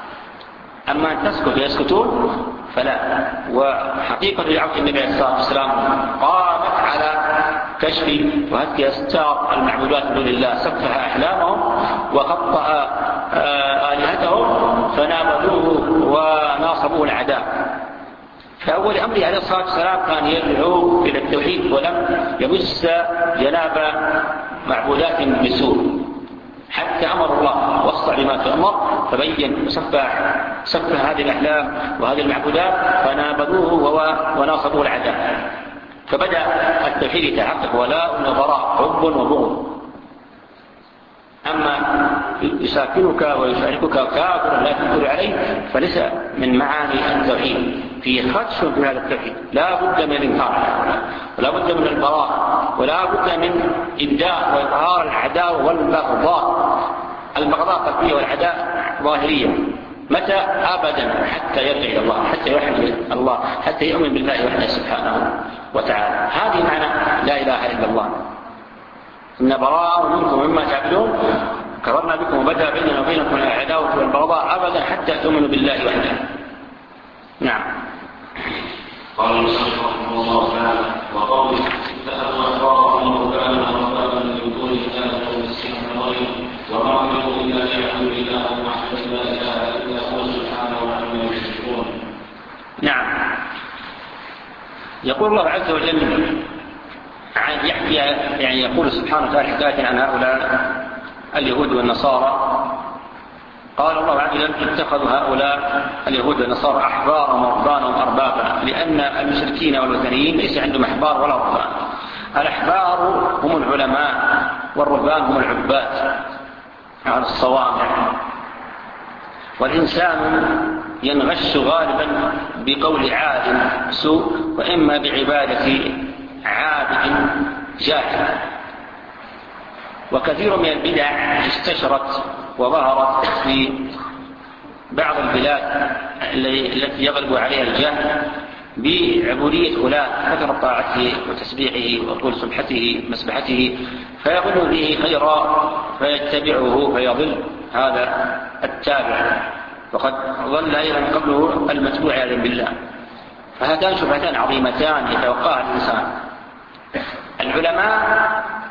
أما أن تسكت ويسكتون فلا. وحقيقة دعوة النبي عليه الصلاة والسلام قامت على كشف وهتك أستار المعبودات من دون الله سفه أحلامهم وخطأ آلهتهم فنابذوه وناصبوه العداء. فأول أمره عليه الصلاة والسلام كان يدعو إلى التوحيد ولم يمس جناب معبودات بسوء، حتى أمر الله واصدع بما تؤمر فبين وسفه سفه هذه الأحلام وهذه المعبودات فنابذوه وناصبوه العداء. فبدأ التوحيد يتحقق ولاء وبراء، حب وبغض. أما يساكنك ويشاركك كافر لا تنكر عليه فليس من معاني التوحيد، في خدش في هذا التوحيد. لا بد من الإنكار ولا بد من البراء ولا بد من إبداء وإظهار العداوة والبغضاء. البغضاء قلبية والعداء ظاهرية. متى؟ أبدا حتى يرجع إلى الله، حتى يوحد الله، حتى يؤمن بالله وحده سبحانه وتعالى. هذه معنى لا إله إلا الله. إن براء منكم مما تعبدون كفرنا بكم وبدأ بيننا وبينكم العداوة والبغضاء أبدا حتى تؤمنوا بالله وحده. نعم. قال المصنف رحمه الله تعالى: وقوله اتخذوا أحبارهم ورهبانهم ورهبانا من دون الله ومسيح مريم وما أمروا إلا ليعبدوا الله وحده لا إله إلا هو سبحانه عما يشركون. نعم. يقول الله عز وجل يحكي يعني يقول سبحانه وتعالى حكاية عن هؤلاء اليهود والنصارى. قال الله عز وجل: اتخذوا هؤلاء اليهود والنصارى أحبارهم ورهبانهم أربابا، لأن المشركين والوثنيين ليس عندهم أحبار ولا رهبان. الأحبار هم العلماء والرهبان هم العباد على الصوامع. والإنسان ينغش غالبا بقول عالم سوء وإما بعبادة عابد جاهل. وكثير من البدع استشرت وظهرت في بعض البلاد التي يغلب عليها الجهل بعبودية فلان كثر طاعته وتسبيحه وطول سبحته مسبحته فيظن به خيرا فيتبعه فيضل هذا التابع، وقد ظل أيضا قبله المتبوع عياذا بالله. فهاتان شبهتان عظيمتان يتوقعها الإنسان. العلماء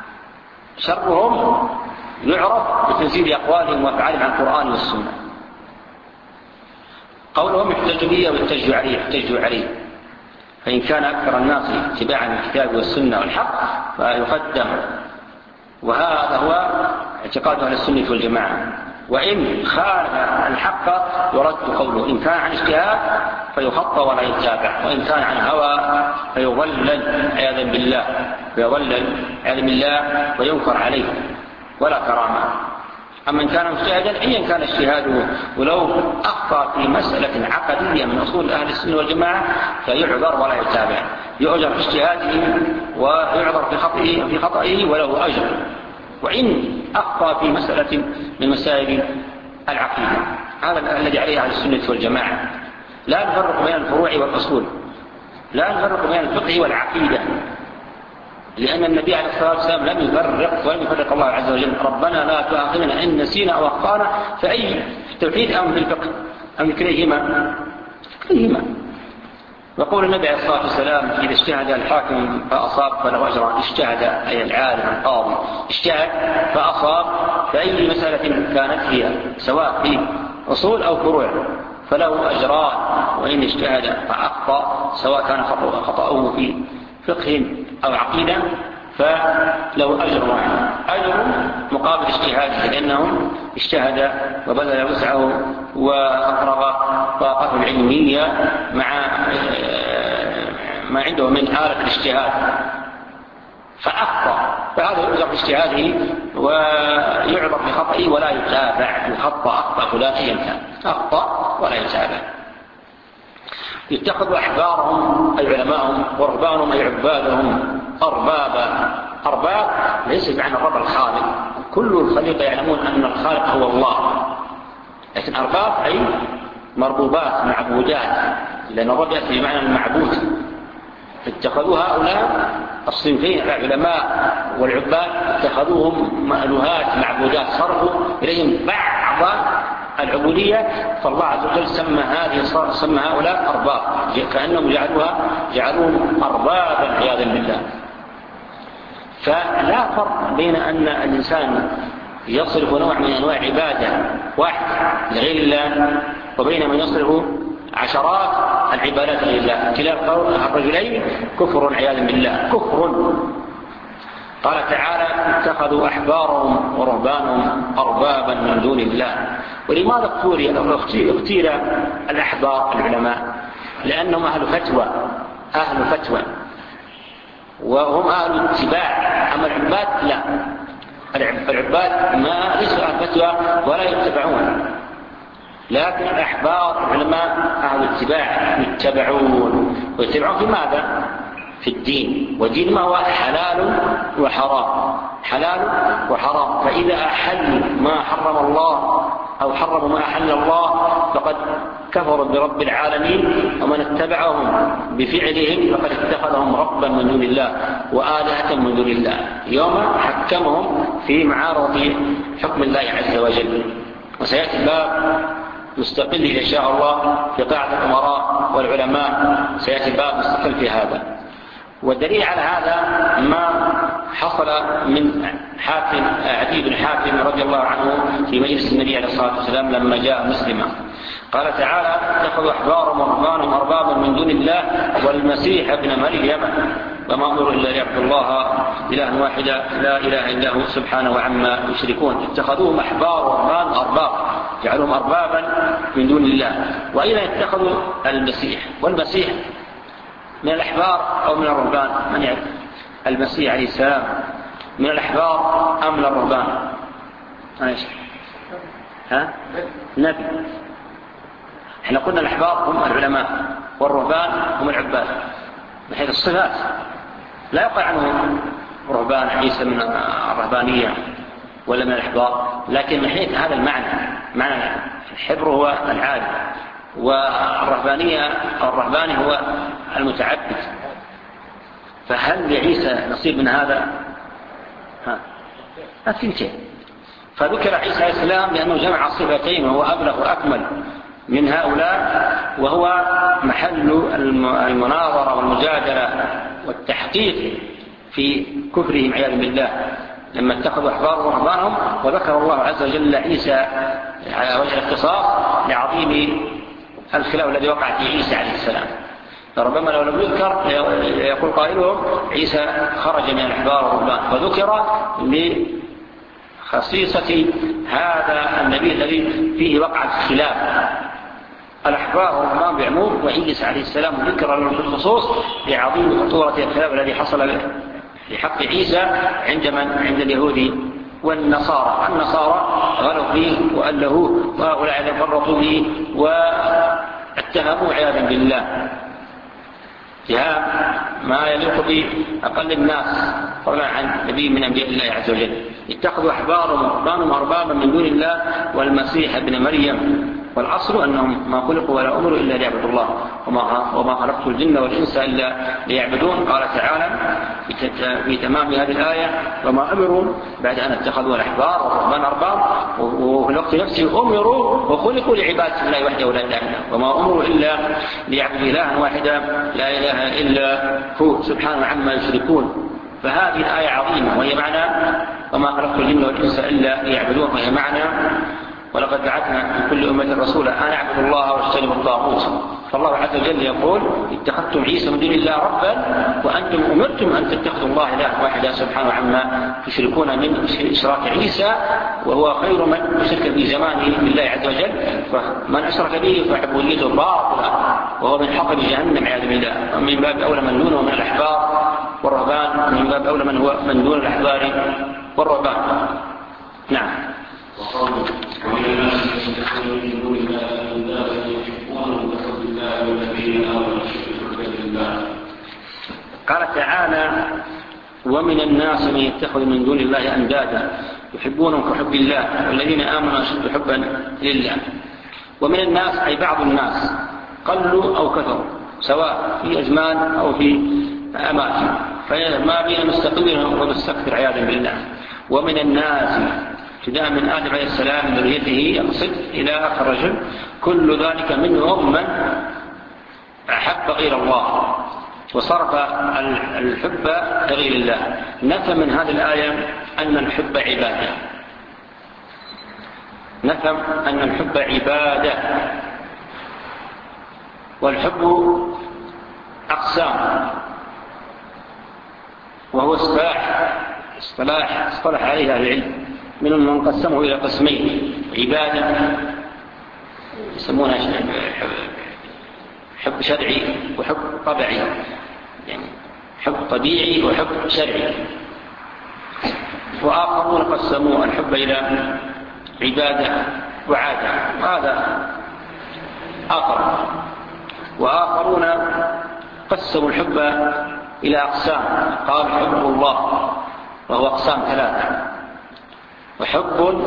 شرهم يعرف بتنزيل أقوالهم وأفعالهم عن القرآن والسنة. قولهم يحتج به ويحتج عليه يحتج عليه فإن كان أكثر الناس اتباعا للكتاب والسنة والحق فيقدم، وهذا هو اعتقاد أهل السنة والجماعة. وإن خالف الحق يرد قوله، إن كان عن اجتهاد فيخطى ولا يتابع، وإن كان عن هوى فيضلل عياذا بالله فيضلل عياذا بالله وينكر عليه ولا كرامة. أما إن كان مجتهدا أيا كان اجتهاده ولو أخطأ في مسألة عقدية من أصول أهل السنة والجماعة فيعذر ولا يتابع، يؤجر في اجتهاده ويعذر في خطئه في خطئه وله أجر. وإن أخطأ في مسألة من مسائل العقيدة هذا الذي عليه أهل السنة والجماعة. لا نفرق بين الفروع والأصول، لا نفرق بين الفقه والعقيدة، لأن النبي عليه الصلاة والسلام لم يفرق ولم يفرق الله عز وجل. ربنا لا تؤاخذنا إن نسينا أو أخطأنا، فأي في التوحيد أم في الفقه أم كليهما كليهما. وقول النبي عليه الصلاة والسلام: إذا اجتهد الحاكم فأصاب فله أجر. اجتهد أي العالم القاضي اجتهد فأصاب في مسألة كانت هي سواء في أصول أو فروع فله أجران، وإن اجتهد فأخطأ سواء كان خطأه في فقه أو عقيدة فله أجر واحد، أجر مقابل اجتهاده، لأنه اجتهد وبذل وسعه وأفرغ طاقته العلمية مع ما عنده من آلة الاجتهاد فأخطأ، فهذا يعذر باجتهاده ويعذر بخطئه ولا يتابع. يخطأ أخطأ فلان أيا كان أخطأ ولا يتابع. يتخذوا أحبارهم أي علماءهم ورهبانهم أي عبادهم أربابا. أرباب ليس بمعنى الرب الخالق، كل الخليقة يعلمون أن الخالق هو الله، لكن أرباب أي مربوبات معبودات، لأن الرب يأتي بمعنى المعبود. اتخذوا هؤلاء الصنفين العلماء والعباد اتخذوهم مألوهات معبودات، صرفوا إليهم بعض العبودية، فالله عز وجل سمى هذه سمى هؤلاء أرباب، كأنهم جعلوها جعلوهم أربابا عياذا بالله. فلا فرق بين أن الإنسان يصرف نوع من أنواع عبادة واحدة لغير الله وبين من يصرف عشرات العبادات لله. كلا الرجلين كفر عياذا بالله، كفر. قال تعالى: اتخذوا أحبارهم ورهبانهم أربابا من دون الله. ولماذا اختير الأحبار العلماء؟ لأنهم أهل فتوى، أهل فتوى وهم أهل اتباع. أما العباد لا، العباد ما ليسوا أهل فتوى ولا يتبعون، لكن الأحبار العلماء أهل اتباع، يتبعون. ويتبعون في ماذا؟ في الدين. والدين ما هو؟ حلال وحرام، حلال وحرام. فإذا أحلوا ما حرم الله أو حرموا ما أحل الله فقد كفروا برب العالمين، ومن اتبعهم بفعلهم فقد اتخذهم ربا من دون الله وآلهة من دون الله. يوم حكمهم في معارض حكم الله عز وجل. وسيأتي الباب مستقل إن شاء الله في قاعدة الأمراء والعلماء، سيأتي باب مستقل في هذا. والدليل على هذا ما حصل من حاتم عدي بن حاتم رضي الله عنه في مجلس النبي عليه الصلاة والسلام لما جاء مسلما. قال تعالى: اتخذوا أحبارهم ورهبانهم أربابا من دون الله والمسيح ابن مريم وما أمروا إلا ليعبدوا الله إلها واحدا لا إله إلا هو سبحانه وعما يشركون. اتخذوهم أحبار ورهبان أرباب، جعلوهم أربابا من دون الله. وإذا اتخذوا المسيح، والمسيح من الأحبار أو من الرهبان؟ من يعرف؟ المسيح عليه السلام من الأحبار أم من الرهبان؟ ايش؟ ها؟ نبي. احنا قلنا الأحبار هم العلماء والرهبان هم العباد من حيث الصفات، لا يقع عنه رهبان عيسى من الرهبانية ولا من الأحبار، لكن من حيث هذا المعنى، معنى الحبر هو العالم، والرهبانية أو الرهباني هو المتعبد. فهل لعيسى نصيب من هذا؟ ها، الثنتين. فذكر عيسى عليه السلام لأنه جمع صفتين وهو أبلغ وأكمل من هؤلاء، وهو محل المناظرة والمجادلة والتحقيق في كفرهم عياذا بالله لما اتخذوا أحبارهم ورهبانهم. وذكر الله عز وجل عيسى على وجه الاختصاص لعظيم الخلاف الذي وقع في عيسى عليه السلام. فربما لو لم يذكر يقول قائلهم عيسى خرج من الأحبار والرهبان، فذكر لخصيصة هذا النبي الذي فيه وقع الخلاف. الأحبار والرهبان بعموم، وعيسى عليه السلام ذكر له بالخصوص لعظيم خطورة الخلاف الذي حصل في حق عيسى عند من؟ عند اليهود والنصارى. النصارى غلوا فيه وألهوه، وهؤلاء فرطوا به واتهموا عياذا بالله اتهام ما يليق بأقل الناس طبعا عن نبي من أنبياء الله عز وجل. اتخذوا أحبارهم ورهبانهم أربابا من دون الله والمسيح ابن مريم. والأصل أنهم ما خلقوا ولا أمروا إلا ليعبدوا الله وما خلقت الجن والإنس إلا ليعبدون. قال تعالى في تمام هذه الآية: وما أمروا، بعد أن اتخذوا الأحبار والرهبان أرباب، وفي الوقت نفسه أمروا وخلقوا لعبادة الله وحده لا إله إلا هو، وما أمروا إلا ليعبدوا إلها واحدا لا إله إلا هو سبحانه عما يشركون. فهذه الآية عظيمة، وهي معنى وما خلقت الجن والإنس إلا ليعبدون، وهي معنى ولقد بعثنا في كل أمة رسولا أن اعبدوا الله واجتنبوا الطاغوت. فالله عز وجل يقول: اتخذتم عيسى من دون الله ربا وأنتم أمرتم أن تتخذوا الله إله واحدا سبحانه عما تشركون من إشراك عيسى، وهو خير من أشرك في زمانه بالله عز وجل. فمن أشرك به فعبوديته باطلة وهو من حطب جهنم عياذا بالله. ومن باب أولى من دونه من الأحبار والرهبان، من باب أولى من هو من دون الأحبار والرهبان. نعم. ومن الناس من يتخذون من دون الله أندادا يحبونهم كحب الله والذين آمنوا أشد حبا لله. قال تعالى: ومن الناس من يتخذ من دون الله أندادا يحبونهم كحب الله والذين آمنوا أشد حبا لله. ومن الناس أي بعض الناس، قلوا أو كثروا، سواء في أزمان أو في أماكن، فما بين مستقل ومستكثر عياذا بالله. ومن الناس ابتداء من آدم عليه السلام ذريته يقصد إلى آخر رجل، كل ذلك منهم من أحب غير الله وصرف الحب لغير الله، نفهم من هذه الآية أن الحب عبادة، نفهم أن الحب عبادة. والحب أقسام، وهو اصطلاح اصطلاح اصطلح عليه أهل العلم، من من قسمه إلى قسمين: عبادة يسمونها حب شرعي وحب طبيعي، يعني حب طبيعي وحب شرعي. وآخرون قسموا الحب إلى عبادة وعادة، وهذا آخر. وآخرون قسموا الحب إلى أقسام، قال حب الله وهو أقسام ثلاثة، وحب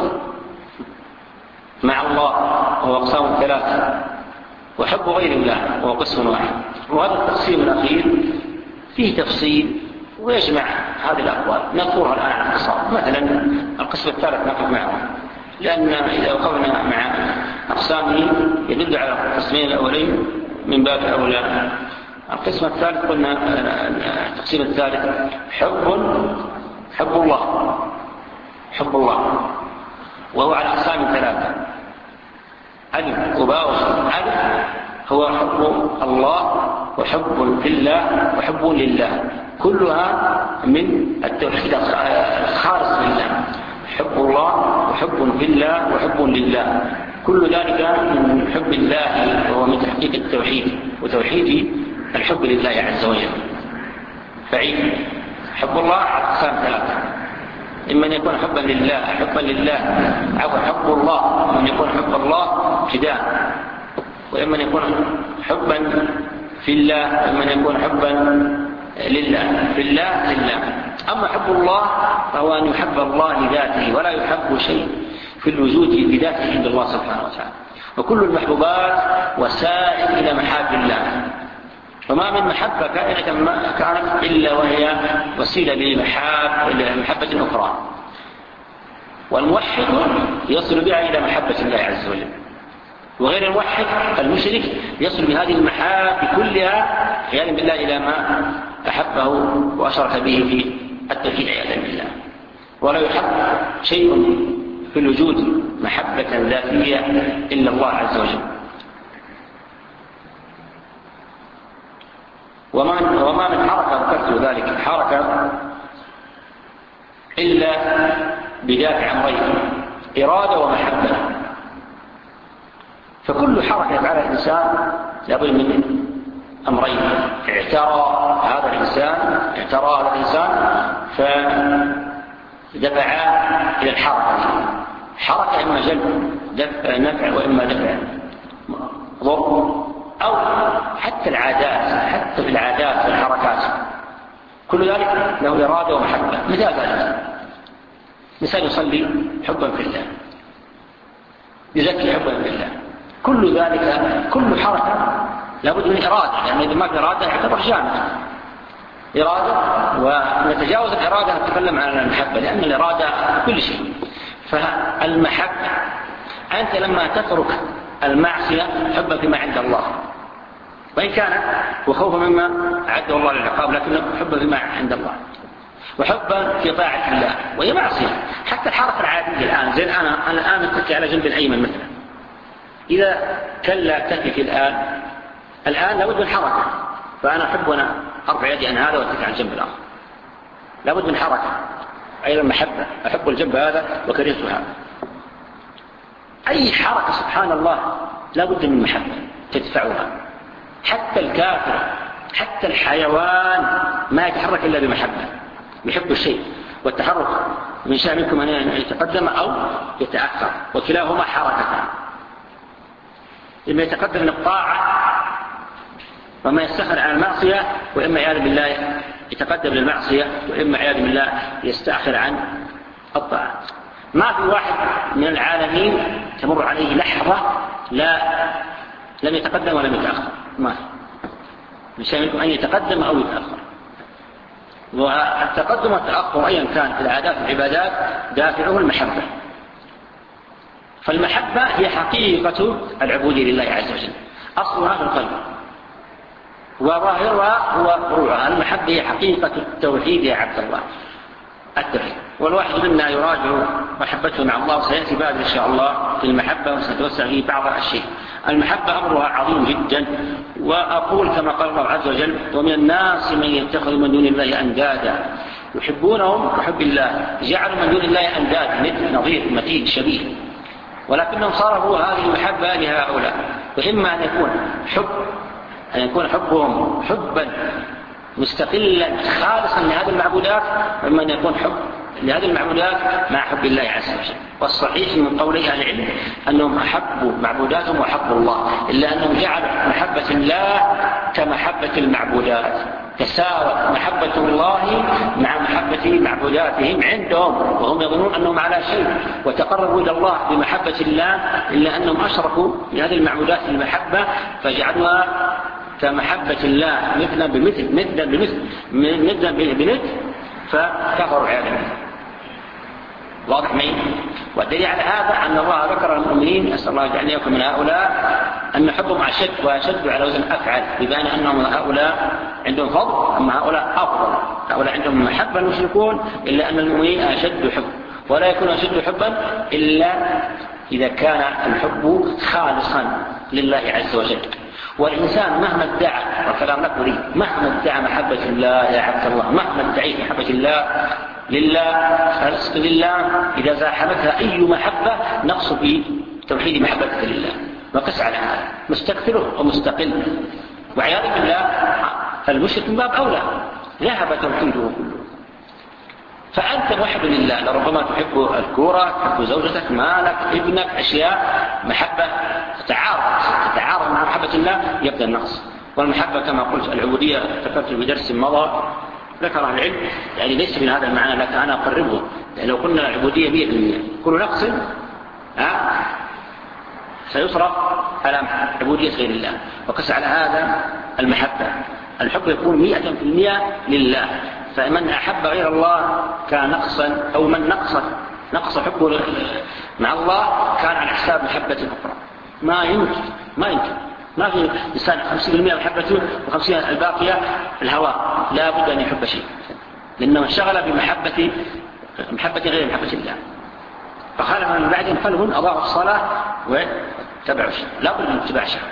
مع الله وهو أقسام ثلاثة، وحب غير الله وهو قسم واحد. وهذا التقسيم الأخير فيه تفصيل ويجمع هذه الأقوال، نذكرها الآن على اختصار. مثلا القسم الثالث نقف معه، لأن إذا وقفنا مع أقسامه يدل على القسمين الأولين من باب أولى. القسم الثالث قلنا التقسيم الثالث حب حب الله حب الله وهو على أقسام ثلاثة: ألف وباء ألف هو حب الله وحب في الله وحب لله، كلها من التوحيد الخالص لله. حب الله وحب في الله وحب لله، كل ذلك من حب الله وهو من تحقيق التوحيد وتوحيد الحب لله عز وجل. فعيد حب الله على أقسام ثلاثة: إما أن يكون حبا لله حبا لله أو حب الله أن يكون حب الله ابتداء، وإما أن يكون حبا في الله وإما أن يكون حبا لله في الله لله. أما حب الله فهو أن يحب الله لذاته، ولا يحب شيء في الوجود بذاته إلا الله سبحانه وتعالى. وكل المحبوبات وسائل إلى محاب الله، وما من محبة كائنة كانت إلا وهي وسيلة لمحاب إلى محبة أخرى. والموحد يصل بها إلى محبة الله عز وجل، وغير الموحد المشرك يصل بهذه المحاب كلها عياذا بالله إلى ما أحبه وأشرك به في التوحيد عياذا بالله. ولا يحب شيء في الوجود محبة ذاتية إلا الله عز وجل. وما وما من حركة ذكرت ذلك حركة إلا بدافع أمرين: إرادة ومحبة. فكل حركة يفعلها الإنسان لابد من أمرين: اعترى هذا الإنسان اعترى هذا الإنسان فدفع إلى الحركة، حركة إما جلب دفع نفع وإما دفع ضر، أو حتى العادات، حتى في العادات والحركات كل ذلك له إرادة ومحبة. مثال ذلك: مثال يصلي حبا في الله، يزكي حبا في الله، كل ذلك كل حركة لابد من إرادة، لأن إذا ما في إرادة يعتبر جامد. إرادة، ونتجاوز الإرادة نتكلم عن المحبة، لأن الإرادة كل شيء. فالمحبة أنت لما تترك المعصية حبا فيما عند الله، وإن كان وخوفا مما أعده الله للعقاب، لكن حبا فيما عند الله، وحبا في طاعة الله وهي معصية. حتى الحركة العادية الآن، زي الآن أنا الآن أتكي على جنب الأيمن مثلا، إذا كلا تكفي الآن الآن لابد من حركة، فأنا أحب أنا أرفع يدي عن هذا وأتكي عن الجنب الآخر، لابد من حركة. أيضا محبة، أحب الجنب هذا وكرهت هذا. أي حركة سبحان الله لابد من محبة تدفعها. حتى الكافر، حتى الحيوان ما يتحرك إلا بمحبة، يحب الشيء، والتحرك من شاء منكم أن يتقدم أو يتأخر، وكلاهما حركتان: إما يتقدم للطاعة وما يستخر عن المعصية، وإما عياذ بالله يتقدم للمعصية، وإما عياذ بالله يستأخر عن الطاعة. ما في واحد من العالمين تمر عليه لحظة لا لم يتقدم ولم يتأخر، ما في. من شاء منكم أن يتقدم أو يتأخر. والتقدم والتأخر أيا كان في العادات والعبادات دافعه المحبة. فالمحبة هي حقيقة العبودية لله عز وجل، أصلها في القلب. وظاهرها هو فروعها. المحبة هي حقيقة التوحيد يا عبد الله، التوحيد. والواحد منا يراجع محبته مع الله، سيأتي بعد إن شاء الله في المحبة وسنتوسع في بعض الشيء. المحبة أمرها عظيم جدا، وأقول كما قال الله عز وجل: ومن الناس من يتخذ من دون الله أندادا يحبونهم كحب الله، جعلوا من دون الله أندادا مثل نظير مثيل شبيه، ولكنهم صرفوا هذه المحبة لهؤلاء. وإما أن يكون حب أن يكون حبهم حبا مستقلا خالصا لهذه المعبودات، وإما أن يكون حب لهذه المعبودات مع حب الله عز وجل. والصحيح من قولي أهل العلم أنهم أحبوا معبوداتهم وحبوا الله، إلا أنهم جعلوا محبة الله كمحبة المعبودات، تساوت محبة الله مع محبة معبوداتهم عندهم، وهم يظنون أنهم على شيء وتقربوا إلى الله بمحبة الله، إلا أنهم أشركوا بهذه المعبودات المحبة فجعلوها كمحبة الله مثلا بمثل مثلا بمثل مثلا بمثل فكفروا عياذا. واضح معي؟ والدليل على هذا أن الله ذكر المؤمنين، أسأل الله أن يكون من هؤلاء، أن حبهم أشد وأشد على وزن أفعل، ببين أنهم هؤلاء عندهم فضل، أما هؤلاء أفضل. هؤلاء عندهم محبة المشركون، إلا أن المؤمنين أشد حب، ولا يكون أشد حبا إلا إذا كان الحب خالصا لله عز وجل. والإنسان مهما ادعى، والكلام لك لي، مهما ادعى محبة الله يا عبد الله، مهما ادعيت محبة الله لله فالصدق لله، إذا زاحمتها أي محبة نقص في توحيد محبتك لله، وقس على هذا مستكثره ومستقل. وعياذ بالله المشرك من باب أولى ذهب توحيده كله. فأنت محب لله، لربما تحب الكورة، تحب زوجتك، مالك، ابنك، أشياء محبة تتعارض تتعارض مع محبة الله، يبدأ النقص. والمحبة كما قلت العبودية ذكرت في درس مضى ذكر العلم، يعني ليس من هذا المعنى، لكن أنا أقربه. يعني لو قلنا العبودية مئة بالمئة كل نقص ها سيصرف على عبودية غير الله، وقس على هذا المحبة. الحب يكون مئة في المئة لله، فمن أحب غير الله كان نقصا، أو من نقص نقص حبه مع الله كان على حساب محبة أخرى. ما يمكن ما يمكن ما في إنسان خمسين بالمئة محبته وخمسين الباقية الهواء، لا بد أن يحب شيء، لأنه انشغل بمحبة محبة غير محبة الله. فخالف من بعدهم خلف أضاعوا الصلاة واتبعوا الشيء، لا بد من اتباع شيء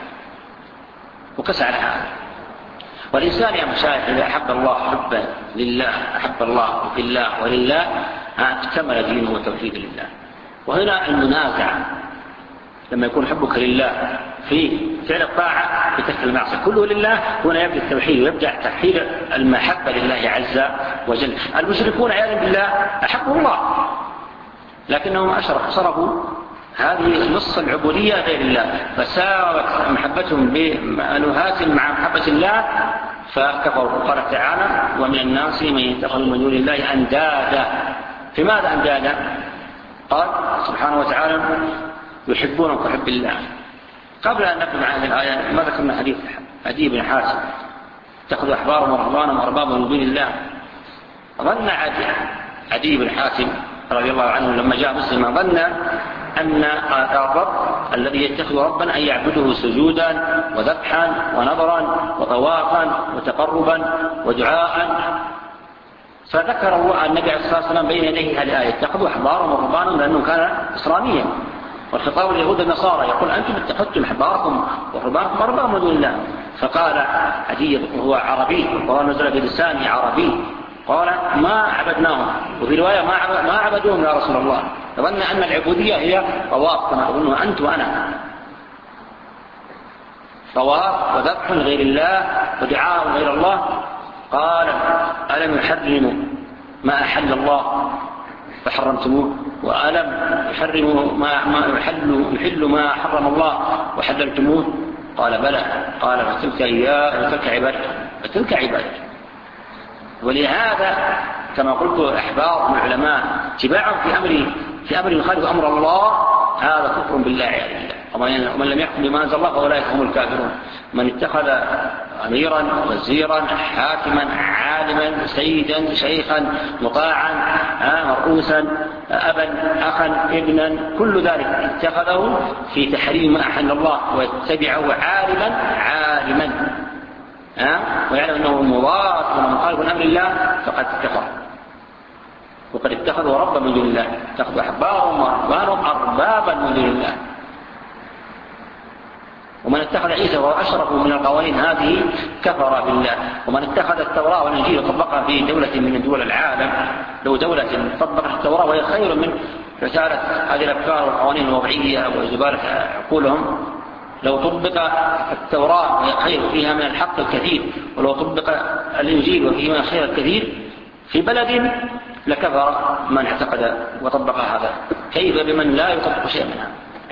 وقس على هذا. والإنسان يا مشايخ إذا أحب الله حبا لله، أحب الله في الله ولله، اكتمل دينه وتوحيد لله. وهنا المنازعة لما يكون حبك لله في فعل الطاعة بترك المعصية كله لله، هنا يبدأ التوحيد ويبدأ تحقيق المحبة لله عز وجل. المشركون عياذا بالله أحبوا الله لكنهم أشركوا، صرفوا هذه نص العبودية غير الله، فساوت محبتهم بألوهات مع محبة الله فكفروا. قال تعالى: ومن الناس من يتخذ من دون الله أندادا. في ماذا أندادا؟ قال سبحانه وتعالى: يحبونهم كحب الله. قبل أن نقف عن هذه الآية ما ذكرنا حديث عدي بن حاتم: اتخذ أحبارهم ورهبانهم وأربابا من دون الله. ظن عدي, عدي بن حاتم رضي الله عنه لما جاء مسلما ظن أن الرب الذي يتخذ ربا أن يعبده سجودا وذبحا ونظرا وطوافا وتقربا ودعاء. فذكر الله النبي عليه الصلاة والسلام بين يديه هذه الآية: اتخذوا أحبارهم ورهبانهم، لأنه كان إسلاميا، والخطاب لليهود النصارى يقول: أنتم اتخذتم أحباركم ورهبانكم أربابا من دون الله. فقال عدي وهو عربي، والقرآن نزل بلسان عربي، قال: ما عبدناهم. وفي رواية: ما ما عبدوهم يا رسول الله. ظن أن العبودية هي طواف كما أظنها أنت وأنا، طواف وذبح غير الله ودعاء غير الله. قال: ألم يحرموا ما أحل الله فحرمتموه؟ وألم يحرموا ما, ما يحل, يحل ما حرم الله وحللتموه؟ قال: بلى. قال: فتلك إياه وتلك عبادته فتلك عبادته. ولهذا كما قلت أحبار من العلماء اتباعهم في أمر في أمر يخالف أمر الله هذا كفر بالله عياذا بالله. ومن لم يحكم بما أنزل الله فأولئك هم الكافرون. من اتخذ أميرا وزيرا حاكما عالما سيدا شيخا مطاعا مرؤوسا أبا أخا ابنا، كل ذلك اتخذه في تحريم ما أحل الله واتبعه عالما عالما ويعلم أنه مضاد ومخالف من أمر الله فقد كفر وقد اتخذوا ربا من دون الله، اتخذوا أحبارهم ورهبانهم أربابا من دون الله. ومن اتخذ عيسى وهو أشرف من القوانين هذه كفر بالله. ومن اتخذ التوراة والإنجيل وطبقها في دولة من دول العالم، لو دولة طبقت التوراة وهي خير من رسالة هذه الأفكار والقوانين الوضعية وزبالة عقولهم، لو طبق التوراة وهي خير فيها من الحق الكثير، ولو طبق الإنجيل وفيه من الخير الكثير في بلد لكفر من اعتقد وطبق هذا، كيف بمن لا يطبق شيئا منها؟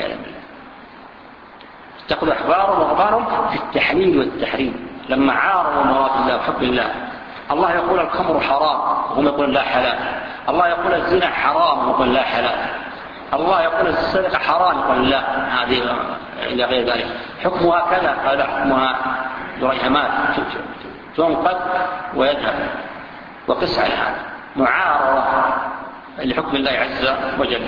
اتخذوا أحبارهم ورهبانهم في التحليل والتحريم لما عارضوا مراد الله وحب الله. الله يقول الخمر حرام وهم يقولون لا حلال، الله يقول الزنا حرام وهم يقولون لا حلال، الله يقول السرقة حرام يقول لا هذه إلى غير ذلك، حكمها كذا قال حكمها دريهمات تنقذ ويذهب. وقس على هذا معارضة لحكم الله عز وجل.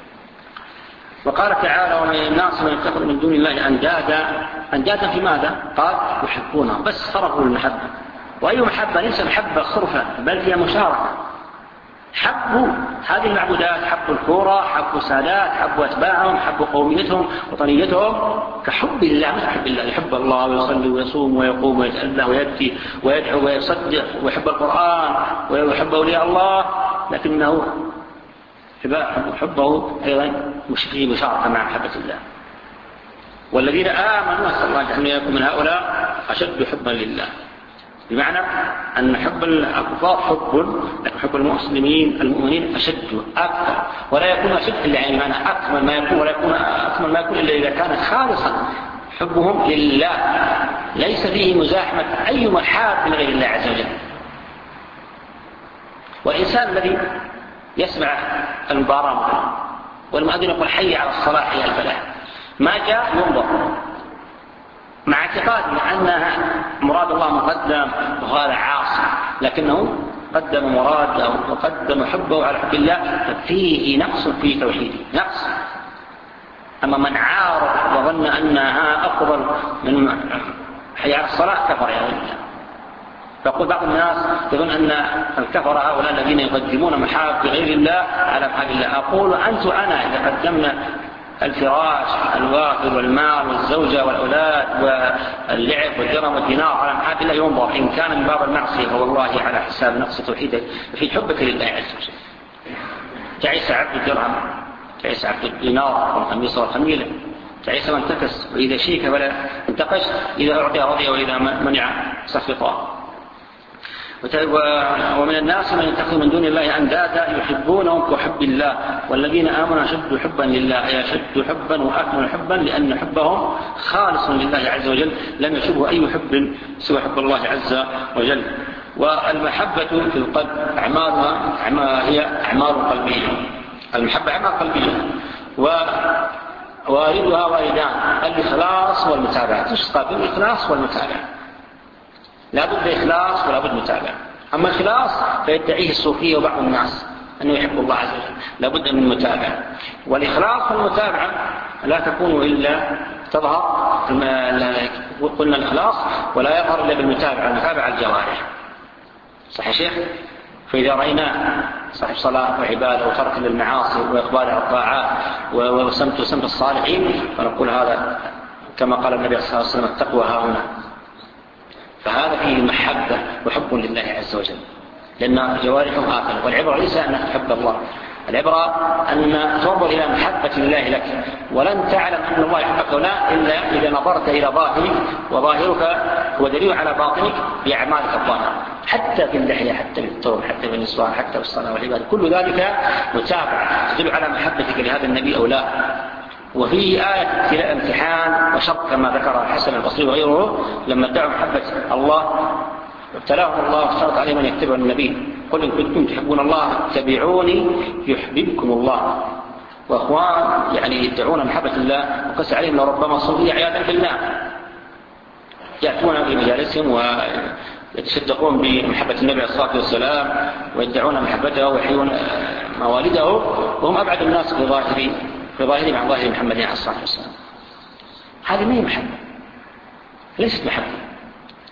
وقال تعالى ومن الناس من يتخذ من دون الله أندادا. أندادا في ماذا؟ قال يحبونهم، بس صرفوا المحبة. وأي محبة؟ ليس محبة صرفة بل فيها مشاركة. حبوا هذه المعبودات، حبوا الكورة، حبوا السادات، حبوا أتباعهم، حبوا قوميتهم وطنيتهم كحب الله، مش حب الله. يحب الله ويصلي ويصوم ويقوم ويتأله ويبكي ويدعو ويصدق ويحب القرآن ويحب أولياء الله، لكنه حبه أيضا مش فيه مشاركة مع محبة الله. والذين آمنوا نسأل الله أن يكون من هؤلاء أشد حبا لله، بمعنى أن حب الكفار حب، لكن حب المسلمين المؤمنين أشد أكثر، ولا يكون أشد إلا يعني معنى أكمل ما يكون، ولا يكون أكمل ما يكون إلا إذا كان خالصا حبهم لله، ليس فيه مزاحمة أي محاب من غير الله عز وجل. والإنسان الذي يسمع المباراة مثلا والمؤذن يقول حي على الصلاة حي على الفلاح، ما جاء ينظر مع اعتقاد أن مراد الله مقدم وهذا عاصي، لكنه قدم مراده وقدم حبه على حب الله، ففيه نقص في توحيده، نقص. أما من عارض وظن أنها أفضل من حي على الصلاة كفر يا الله. فيقول بعض الناس يظن أن الكفر هؤلاء الذين يقدمون محاب غير الله على محاب الله. أقول أنت وأنا إذا قدمنا الفراش الوافر والمال والزوجة والأولاد واللعب والدرهم والدينار على محاب الله ينظر، إن كان من باب المعصية فوالله على حساب نقص توحيدك في حبك لله عز وجل. تعيس عبد الدرهم، تعيس عبد الدينار والخميس والخميلة، تعيس من انتكس، وإذا شيك فلا انتقش، إذا أعطي رضي وإذا منع سخطا. ومن الناس من يتخذ من دون الله أندادا يحبونهم كحب الله والذين آمنوا أشد حبا لله، أي أشد حبا وأكمل حبا، لأن حبهم خالص لله عز وجل، لم يشبه أي حب سوى حب الله عز وجل. والمحبة في القلب أعمالها هي أعمال قلبية، المحبة أعمال قلبية، وواردها واردان، الإخلاص والمتابعة. تشقى بالإخلاص والمتابعة، لا بد إخلاص ولا بد متابعة. أما الإخلاص فيدعيه الصوفية وبعض الناس أنه يحب الله عز وجل، لا بد من متابعة. والإخلاص والمتابعة لا تكون إلا تظهر، قلنا الإخلاص ولا يظهر إلا بالمتابعة، المتابعة الجوارح. صح يا شيخ؟ فإذا رأينا صاحب صلاة وعبادة وترك للمعاصي وإقبال على الطاعات وسمت وسمت الصالحين، فنقول هذا كما قال النبي صلى الله عليه وسلم التقوى ها هنا. فهذا فيه محبة وحب لله عز وجل، لأن جوارحهم آكل. والعبرة ليس أنك تحب الله، العبرة أن تنظر إلى محبة الله لك، ولن تعلم أن الله يحبك ولا إلا إذا نظرت إلى باطنك، وظاهرك هو دليل على باطنك بأعمالك الظاهرة، حتى في اللحية، حتى في الثوب، حتى في النسوان، حتى في الصلاة والعبادة، كل ذلك متابعة تدل على محبتك لهذا النبي أو لا. وفيه آية امتحان وشرط كما ذكر الحسن البصري وغيره، لما ادعوا محبة الله ابتلاهم الله واشترط عليهم أن يتبعوا النبي، قل إن كنتم تحبون الله اتبعوني يحببكم الله. وأخوان يعني يدعون محبة الله وقس عليهم لربما صوفية عياذا بالله، يأتون في مجالسهم ويتصدقون بمحبة النبي عليه الصلاة والسلام ويدعون محبته ويحيون موالده، وهم أبعد الناس في ظاهرين في ظاهرهم عن ظاهر محمد عليه الصلاة والسلام. هذه ما هي محبة، ليست محبة.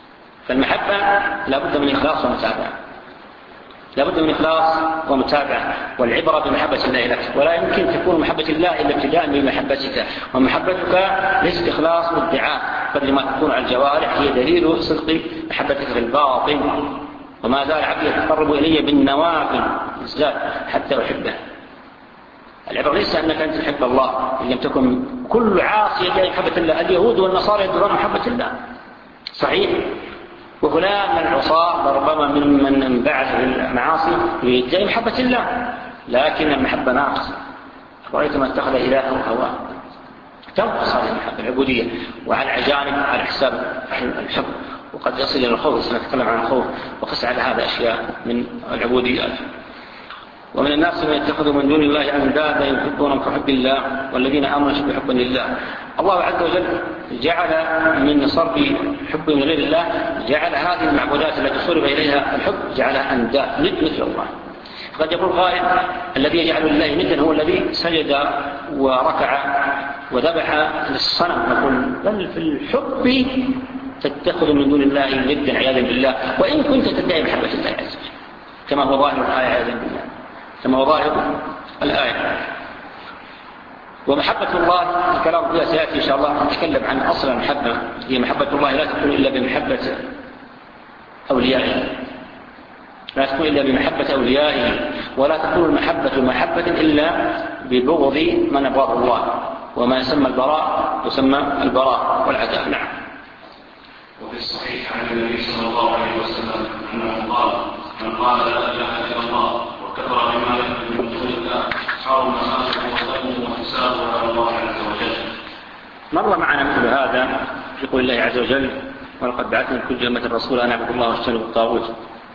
فالمحبة لابد من إخلاص ومتابعة، لابد من إخلاص ومتابعة، والعبرة بمحبة الله لك، ولا يمكن تكون محبة الله إلا ابتداء بمحبتك، ومحبتك ليست إخلاص وادعاء، بل ما تكون على الجوارح هي دليل صدق محبتك في الباطن. وما زال عبدي يتقرب إلي بالنوافل الزاد حتى أحبه. العبرة ليس أنك أنت تحب الله، إن لم تكن كل عاصي يدعي محبة الله. اليهود والنصارى يدعون محبة الله صحيح، وفلان من العصاة ربما من من انبعث بالمعاصي يدعي محبة الله، لكن المحبة ناقصة. رأيت من اتخذ إلهه هواه، تنقص هذه المحبة العبودية، وعلى الجانب على حساب الحب، وقد يصل إلى الخوف. سنتكلم عن الخوف وقس على هذا أشياء من العبوديات. ومن الناس من يتخذوا من دون الله أندادا يحبونهم كحب الله والذين آمنوا أشد حبا لله. الله عز وجل جعل من صرف حب من غير الله، جعل هذه المعبودات التي صرف إليها الحب جعلها أنداد ند مثل الله. قد يقول قائل الذي يجعل لله ندا هو الذي سجد وركع وذبح للصنم. نقول بل في الحب تتخذ من دون الله ندا عياذا بالله، وإن كنت تدعي محبة الله عز وجل كما هو ظاهر الآية عياذا بالله، كما هو ظاهر الآية. ومحبة الله الكلام فيها سيأتي إن شاء الله، نتكلم عن أصل المحبة. هي محبة الله لا تكون إلا بمحبة أوليائه، لا تكون إلا بمحبة أوليائه، ولا تكون المحبة محبة إلا ببغض من أبغض الله، وما يسمى البراء يسمى البراء والعداء. نعم. وفي الصحيح عن النبي صلى الله عليه وسلم أنه قال من قال لا إله إلا الله وكفر بما يعبد من دون الله حرم ماله ودمه وحسابه على الله عز وجل. مر معنا مثل هذا في قول الله عز وجل ولقد بعثنا في كل أمة رسولا أن اعبدوا الله واجتنبوا الطاغوت،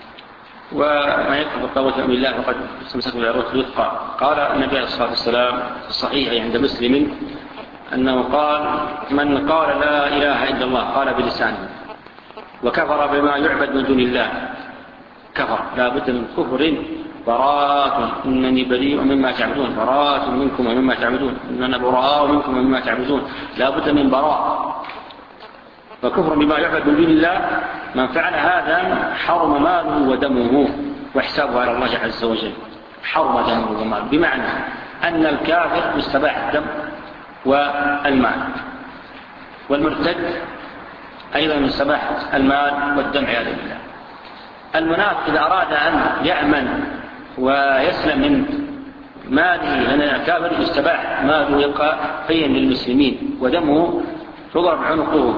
وما يكفر بالطاغوت من الله فقد استمسك بالعروة الوثقى. قال النبي عليه الصلاة والسلام في الصحيح عند مسلم أنه قال من قال لا إله إلا الله قال بلسانه وكفر بما يعبد من دون الله كفر. لا بد من كفر براءة إنني بريء مما تعبدون، براءة منكم ومما تعبدون، إننا براء منكم ومما تعبدون. لا بد من براء. وكفر بما يعبد من دون الله من فعل هذا حرم ماله ودمه وحسابه على الله عز وجل. حرم دمه وماله بمعنى أن الكافر مستباح الدم والمال، والمرتد أيضا مستباح المال والدم عياذا بالله. المنافق إذا أراد أن يأمن ويسلم من ماله لأن الكافر يستباح ماله يبقى قيا للمسلمين ودمه تضرب عنقه.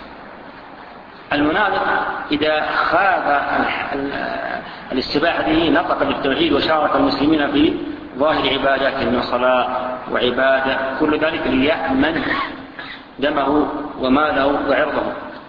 المنافق إذا خاف الاستباحة به نطق بالتوحيد وشارك المسلمين في ظاهر عبادات من صلاة وعبادة، كل ذلك ليأمن دمه وماله وعرضه.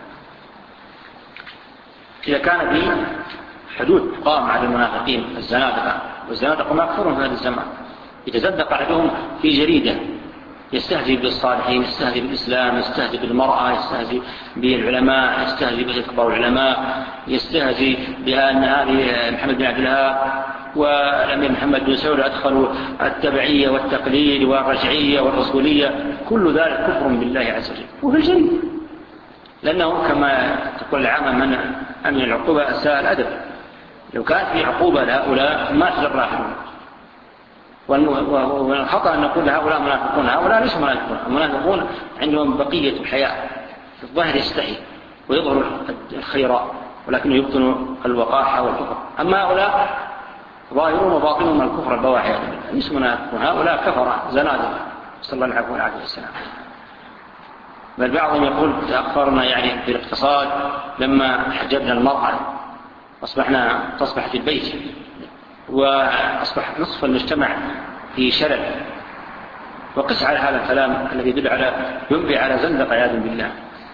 إذا كان في حدود قام على المنافقين الزنادقة، والزنادقة مكفورون في هذا الزمان، يتزندق أحدهم في جريدة يستهزئ بالصالحين، يستهزئ بالإسلام، يستهزئ بالمرأة، يستهزئ بالعلماء، يستهزئ بكبار العلماء، يستهزئ بأن هذه محمد بن عبد الوهاب والأمير محمد بن سعود أدخلوا التبعية والتقليد والرجعية والرسولية. كل ذلك كفر بالله عز وجل وفي الجريدة، لأنه كما تقول العامة من أمن العقوبة أساء الأدب. لو كان في عقوبة لهؤلاء ما تجرى أحدهم. والخطأ أن نقول هؤلاء منافقون، هؤلاء ليسوا منافقون. المنافقون عندهم بقية الحياة، في الظاهر يستحي ويظهر الخيرات ولكنه يبطن الوقاحة والكفر. أما هؤلاء ظاهرون وباطنهم الكفر البواحي، ليسوا منافقون، هؤلاء كفر زنادقة، صلى الله عليه وسلم. بل بعضهم يقول تأخرنا يعني في الاقتصاد لما حجبنا المرأة أصبحنا تصبح في البيت، وأصبح نصف المجتمع في شلل. وقس على هذا الكلام الذي يدل على ينبي على زندقة عياذا بالله.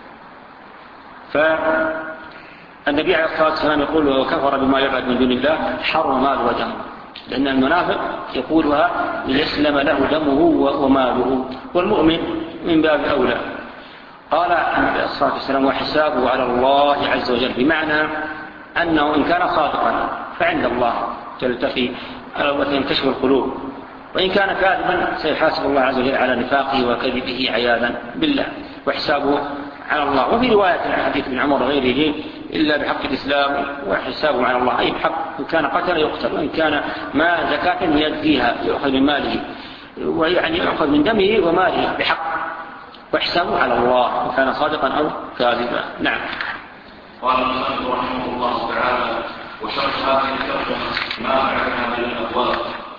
فالنبي عليه الصلاة والسلام يقول وكفر بما يعبد من دون الله حرم ماله ودمه، لأن المنافق يقولها ليسلم له دمه وماله، والمؤمن من باب أولى. قال النبي عليه الصلاة والسلام وحسابه على الله عز وجل، بمعنى أنه إن كان صادقا فعند الله تلتقي وتنكشف القلوب، وإن كان كاذبا سيحاسب الله عز وجل على نفاقه وكذبه عياذا بالله، وحسابه على الله. وفي رواية الحديث بن عمر وغيره إلا بحق الإسلام وحسابه على الله، أي بحق، إن كان قتل يقتل، وإن كان ما زكاة يديها يأخذ من ماله، ويعني يأخذ من دمه وماله بحق، وحسابه على الله إن كان صادقا أو كاذبا. نعم. قال المصنف رحمه الله تعالى: وشرط هذه الترجمة ما بعدها من الأبواب.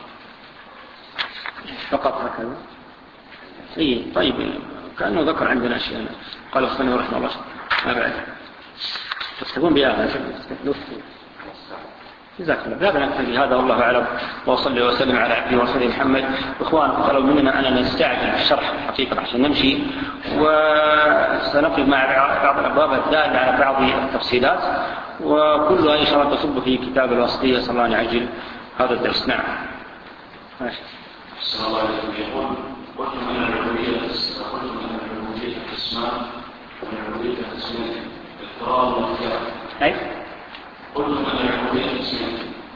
فقط هكذا. إيه طيب، كأنه ذكر عندنا أشياء. قال المصنف رحمه الله ما بعد تكتبون بها جزاك الله. لا بنكتفي هذا والله أعلم، وصلي وسلم على عبده ورسوله محمد. إخوان طلبوا مننا أننا نستعجل في الشرح حقيقة عشان نمشي، وسنقف مع بعض الأبواب الدالة على بعض التفصيلات، وكلها إن شاء الله تصب في كتاب الوسطية. صلى الله عليه وسلم هذا الدرس. نعم. ماشي. صلى الله عليه وسلم يقول: قلت من العبودية قلت من العبودية قسمان، ومن العبودية قسمان اضطرار واختيار. أي قلت من العبودية قسمان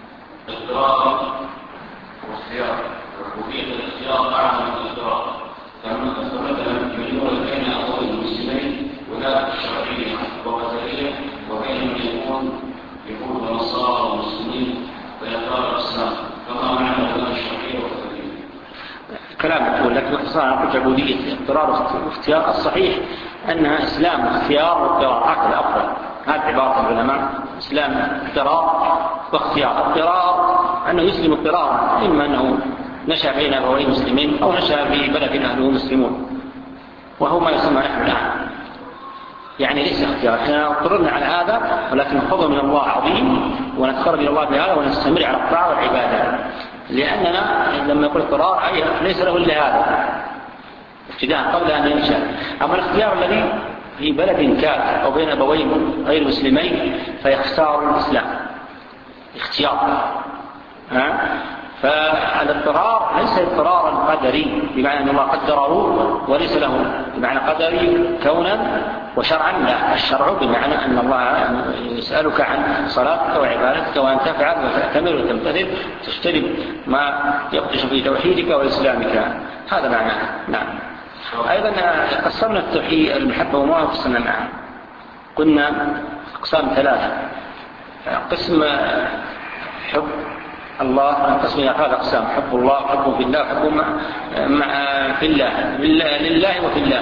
اضطرار واختيار. العبودية الاختيار أعظم من الاضطرار، كما مثلا يميلون بين أقوال المسلمين ولاة الشرعية وقتالية، وبين من يكون يكون ونصارى ومسلمين ويختار الإسلام، كما معنى ولاة الشرعية وقتالية. كلام يقول لك باختصار نقول عبودية اضطرار واختيار. الصحيح أنها إسلام اختيار واضطرار، هكذا أفضل. هذه عبارة العلماء: إسلام اضطرار واختيار. اضطرار أنه يسلم اضطرارا، إما أنه نشأ بين أبوين مسلمين أو نشأ في بلد أهله مسلمون، وهو ما يسمى نحن الآن، يعني ليس اختيار. احنا اضطررنا على هذا، ولكن الفضل من الله عظيم، ونتقرب إلى الله بهذا ونستمر على الطاعة والعبادة، لأننا لما يقول اضطرار أي ليس له إلا هذا ابتداء قبل أن ينشأ. أما الاختيار الذي في بلد كافر أو بين أبوين غير مسلمين فيختار الإسلام اختيار. ها؟ فالاضطرار ليس اضطرارا قدري بمعنى أن الله قدره وليس له بمعنى قدري كونا وشرعا، لا. الشرع بمعنى أن الله يسألك عن صلاتك وعبادتك، وأن تفعل وتأتمر وتمتثل تجتنب ما يقدش في توحيدك وإسلامك، هذا معناه. نعم. أيضا قسمنا التوحيد المحبة وما قسمنا معها، قلنا أقسام ثلاثة: قسم حب الله، قسم هذا أقسام: حب الله، حب في الله، حب في الله، لله وفي الله.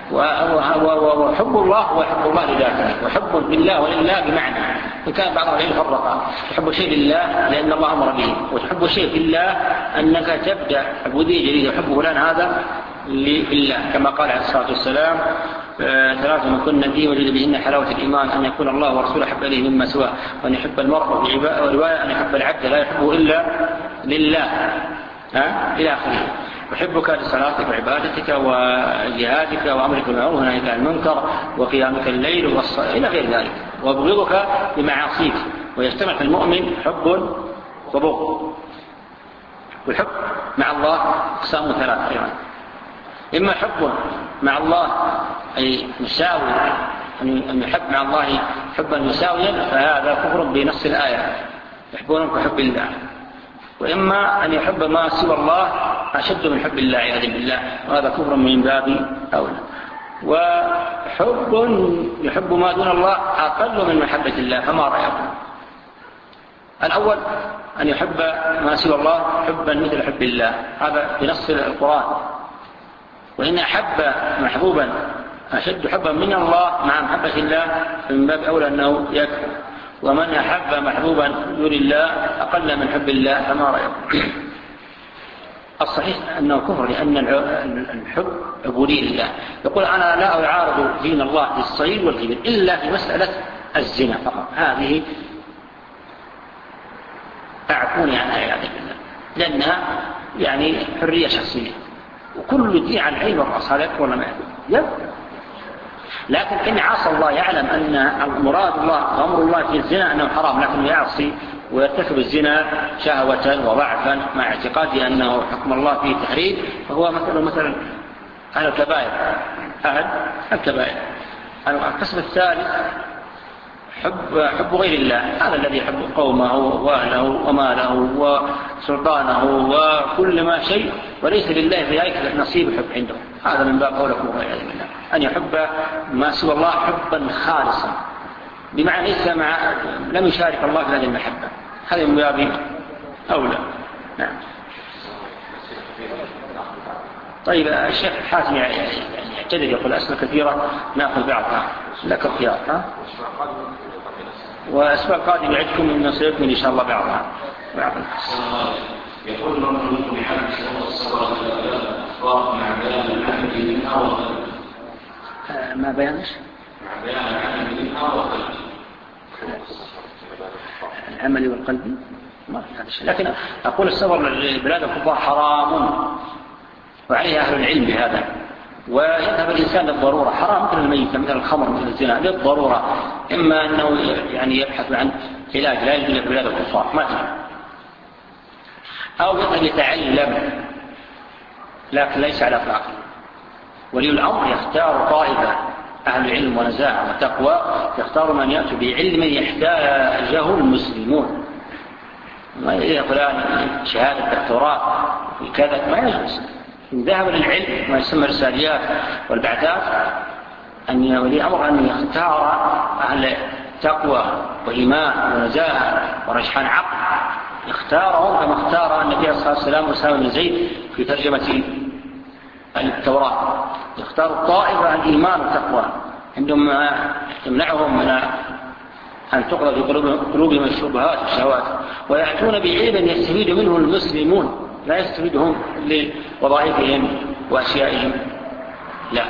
وحب الله هو حب الله لذاته، وحب بالله ولله بمعنى إن كان بعض العلم فرقا: تحب شيء لله لأن الله أمر به، وتحب شيء في الله أنك تبدأ عبودية جديدة، يحب فلان هذا لله، كما قال عليه الصلاة والسلام: ثلاث من كن فيه وجد بهن حلاوة الإيمان، أن يكون الله ورسوله أحب إليه مما سواه، وأن يحب المرء، ورواية أن يحب العبد لا يحبه إلا لله، ها؟ إلى آخره. أحبك لصلاتك وعبادتك وجهادك وأمرك بالمعروف ونهيك عن المنكر وقيامك الليل والصلاة إلى غير ذلك، وأبغضك بمعاصيك. ويجتمع في المؤمن حب وبغض. والحب مع الله أقسام ثلاث أيضا: إما حب مع الله أي مساوي، أن يحب مع الله حبا مساويا، فهذا كفر بنص الآية: يحبونك كحب الله. وإما أن يحب ما سوى الله أشد من حب الله عياذا بالله، وهذا كفر من باب أولى. وحب يحب ما دون الله أقل من محبة الله، فما رأيكم؟ الأول أن يحب ما سوى الله حبا مثل حب الله، هذا بنص القرآن: وإن أحب محبوبا أشد حبا من الله مع محبة الله، فمن باب أولى أنه يكفر. ومن أحب محبوبا دون الله أقل من حب الله، فما رأيكم؟ الصحيح أنه كفر، لأن الحب عبودية لله. يقول: أنا لا أعارض دين الله في الصغير والكبير إلا في مسألة الزنا فقط، هذه أعفوني عنها عياذا بالله، لأنها يعني حرية شخصية، وكل دين عن علم والرأس، هذا يكفر ولا ما يكفر؟ لكن إن عصى الله يعلم أن مراد الله وأمر الله في الزنا أنه حرام، لكن يعصي ويرتكب الزنا شهوة وضعفا مع اعتقاده أنه حكم الله فيه تحريم، فهو مثلا مثلا أهل الكبائر، أهل الكبائر. القسم الثالث حب حب غير الله، هذا الذي يحب قومه وأهله وماله وسلطانه وكل ما شيء، وليس لله في ذلك نصيب حب عنده، هذا من باب أولى كفر عياذا بالله. أن يحب ما سوى الله حبا خالصا بمعنى ليس مع لم يشارك الله في هذه المحبة، هذا من باب أولى. نعم. طيب الشيخ حاتم يعني يعتذر يقول أسماء كثيرة نأخذ بعضها لا كثيرة، ها؟ وأسماء قادمة يعدكم أن سيكمل إن شاء الله بعضها. يقول من بحدث الصلاة الأخبار مع بيان العمل منها وقلب. ما بيانش؟ مع بيان العمل منها وقلب. العمل والقلب ما في هذا الشيء، لكن أقول السفر لبلاد الكفار حرام وعليه أهل العلم بهذا، ويذهب الإنسان للضرورة، حرام مثل الميت مثل الخمر مثل الزنا للضرورة، إما أنه يعني يبحث عن علاج لا يجوز في بلاد الكفار مثلا، أو يذهب يتعلم لكن ليس على إطلاقه. ولي الأمر يختار طائفة أهل علم ونزاهة وتقوى، يختار من يأتي بعلم يحتاجه المسلمون، ما يقولان شهادة دكتوراه كذا ما يجوز. إن ذهب للعلم ما يسمى رساليات والبعثات، أن ولي أمر أن يختار أهل تقوى وإيمان ونزاهة ورجحان عقل، يختارهم كما اختار النبي صلى الله عليه وسلم أسامة بن زيد في ترجمة التوراة، يختار الطائفة الإيمان والتقوى عندما تمنعهم من أن تقضى في قلوبهم الشبهات والشهوات، ويأتون بعلم يستفيد منه المسلمون لا يستفيدهم لوظائفهم وأشيائهم. لا.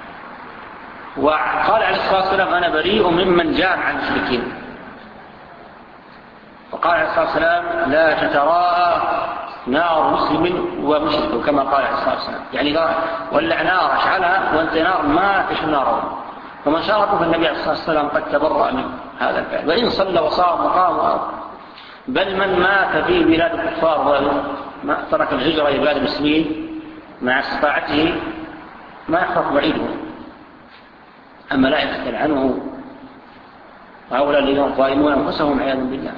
وقال عليه الصلاة والسلام أنا بريء ممن جامع المشركين، وقال عليه الصلاة والسلام لا تتراءى نار مسلم ومشرك كما قال عليه الصلاة والسلام، يعني ولع نار أشعلها وأنت نار ما تشعل ناره، ومن شاركه فالنبي عليه الصلاة والسلام قد تبرأ من هذا الفعل، وإن صلى وصام وقام، بل من مات في بلاد الكفار وترك الهجرة إلى بلاد المسلمين مع استطاعته ما يخاف بعيده، أما لا يقتل عنه، وهؤلاء الذين ظالمون أنفسهم عياذا بالله.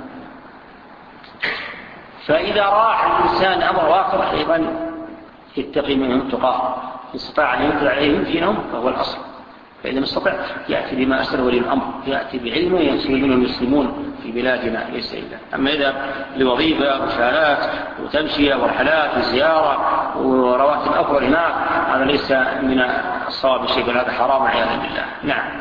فإذا راح الإنسان أمر واقع أيضا يتقي منهم التقاء، استطاع أن ينكر عليهم دينهم فهو الأصل، فإذا لم يستطع يأتي بما أسر ولي الأمر، يأتي بعلمه ينسل منه المسلمون في بلادنا ليس إلا. أما إذا لوظيفة وشهادات وتمشية ورحلات وزيارة ورواتب أفضل هناك هذا ليس من الصواب شيء، بل هذا حرام عياذا بالله. نعم.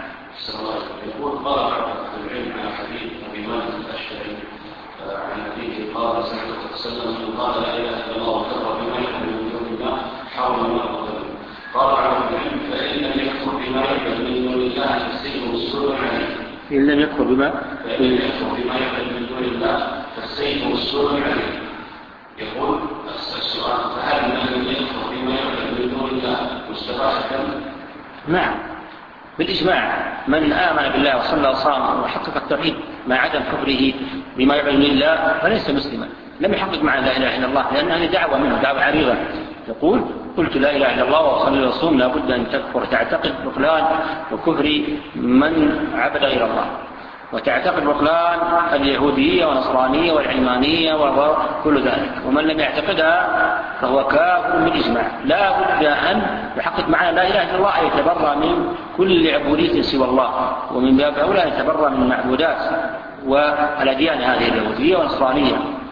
يقول قال العلم على حديث أبي مالك الأشعري عن أبيه قال سمعت تتسلم من قال لا إله إلا الله وكفر بما يحب من دون الله حرم ما قتل. قال على العلم فإن لم يكفر بما يحب من دون الله فالسيف والسلم عليه. إن لم يكفر بما فإن لم يكفر بما يحب من دون الله فالسيف والسلم عليه. يقول السؤال فهل من لم يكفر بما يحب من دون الله مستباحا؟ نعم بالإجماع، من آمن بالله وصلى وصام وحقق التوحيد مع عدم كفره بما يعبد من الله فليس مسلما، لم يحقق معنى لا إله إلا الله، لأن هذه دعوة منه دعوة عريضة. يقول قلت لا إله إلا الله وصلي وصوم، لابد أن تكفر تعتقد بطلان وكفر من عبد غير الله، وتعتقد بطلان اليهودية والنصرانية والعلمانية وكل ذلك، ومن لم يعتقدها فهو كافر بالإجماع. لا بد أن يحقق معنى لا إله إلا الله، أي يتبرأ من كل عبودية سوى الله، ومن باب أولى يتبرأ من المعبودات والأديان هذه اليهودية والنصرانية.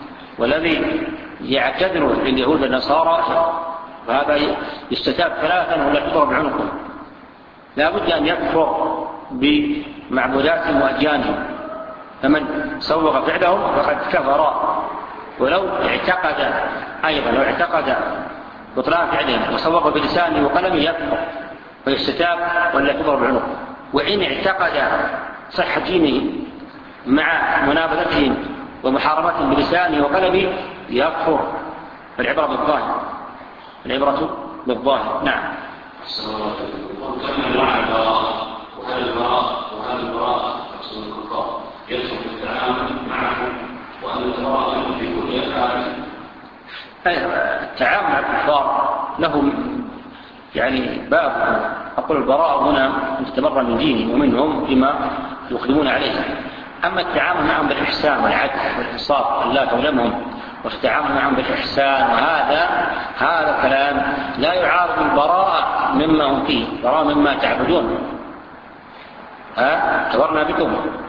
والذي يعتذر لليهود والنصارى فهذا يستتاب ثلاثا ولا تضرب عنقه، لا بد أن يكفر بمعبوداتهم وأديانهم، فمن سوغ فعلهم فقد كفر، ولو اعتقد أيضا لو اعتقد بطلان فعلهم وسوغ بلسانه وقلمه يكفر ويستتاب ولا تضرب عنقه. وإن اعتقد صحة دينه مع منابذتهم ومحاربتهم بلسانه وقلمه يكفر، فالعبرة بالظاهر العبرة بالظاهر. نعم. وكم مع البراء وهل البراء وهل البراء تقصد الكفار يدخل في التعامل معهم وأن البراء في كل أفعاله؟ التعامل مع الكفار لهم يعني باب، أقول البراء هنا أن تتبرأ من دينهم ومنهم بما يقدمون عليه. أما التعامل معهم بالإحسان والعدل والإنصاف لا تظلمهم وتتعامل معهم بالإحسان، وهذا هذا كلام لا يعارض البراءة مما هم فيه، براءة مما تعبدون. ها كبرنا بكم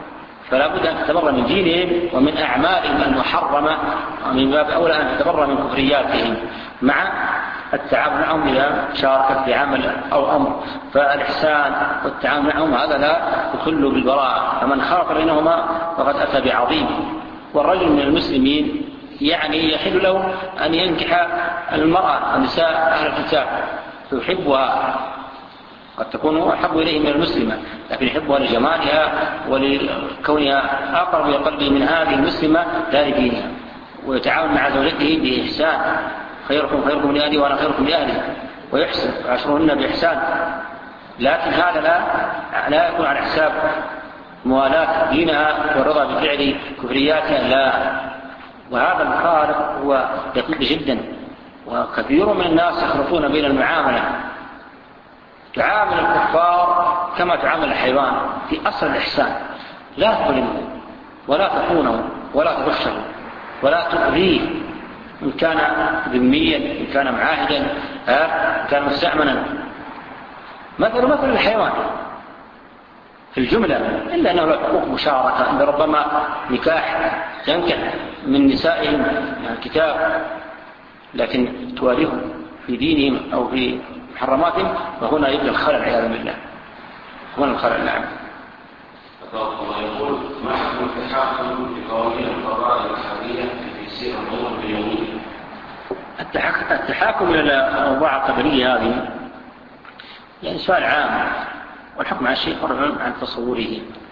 فلا بد أن تتبرأ من دينهم ومن أعمالهم المحرمة، ومن باب أولى أن تتبرأ من كفرياتهم مع التعامل معهم إذا شاركت في عمل أو أمر. فالإحسان والتعامل معهم هذا لا يخل بالبراءة، فمن خالط بينهما فقد أتى بعظيم. والرجل من المسلمين يعني يحل له أن ينكح المرأة النساء أهل الكتاب يحبها، قد تكون أحب إليه من المسلمة، لكن يحبها لجمالها ولكونها أقرب إلى قلبه من هذه المسلمة لا لدينها، ويتعاون مع زوجته بإحسان، خيركم خيركم لأهلي وأنا خيركم لأهلي، ويحسن وعشرهن بإحسان. لكن هذا لا لا يكون على حساب موالاة دينها والرضا بفعل كفرياتها، لا. وهذا الخالق هو دقيق جدا، وكثير من الناس يخلطون بين المعاملة، تعامل الكفار كما تعامل الحيوان في أصل الإحسان، لا تظلمه ولا تخونه ولا تغشه ولا تؤذيه، إن كان ذميا إن كان معاهدا إن كان مستأمنا، مثل مثل الحيوان في الجملة، إلا أنه له حقوق مشاركة، إن ربما نكاح ينكح من نسائهم الكتاب، لكن تواليهم في دينهم أو في محرماتهم، فهنا يبدأ الخلل عياذا بالله، هنا الخلل. نعم. الله يقول: ما حكم التحاكم بقوانين القضاء الإسلامية في سير الأمور اليومية؟ التحاكم إلى الأوضاع القبلية هذه يعني سؤال عام، والحكم على الشيء فرع عن تصوره،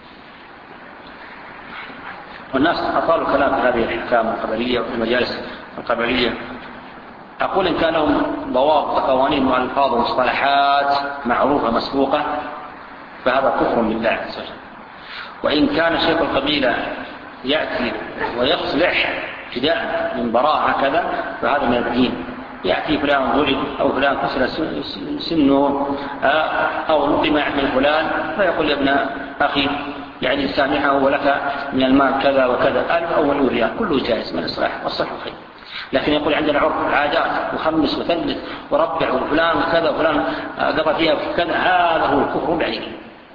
والناس أطالوا كلام في هذه الأحكام القبلية وفي المجالس القبلية. أقول إن كان لهم ضوابط قوانين وألفاظ ومصطلحات معروفة مسبوقة فهذا كفر بالله عز وجل. وإن كان شيخ القبيلة يأتي ويصلح ابتداء من براءة هكذا فهذا من الدين. يأتي فلان ولد أو فلان كسر سنه أو نقم من فلان فيقول: يا ابن أخي يعني سامحه ولك من المال كذا وكذا، ألف أو ولو ريال، كله جائز من الإصلاح والصلح خير. لكن يقول عندنا عرف عادات وخمس وثلث وربع وفلان وكذا وفلان قضى فيها كذا، هذا هو الكفر بعينه.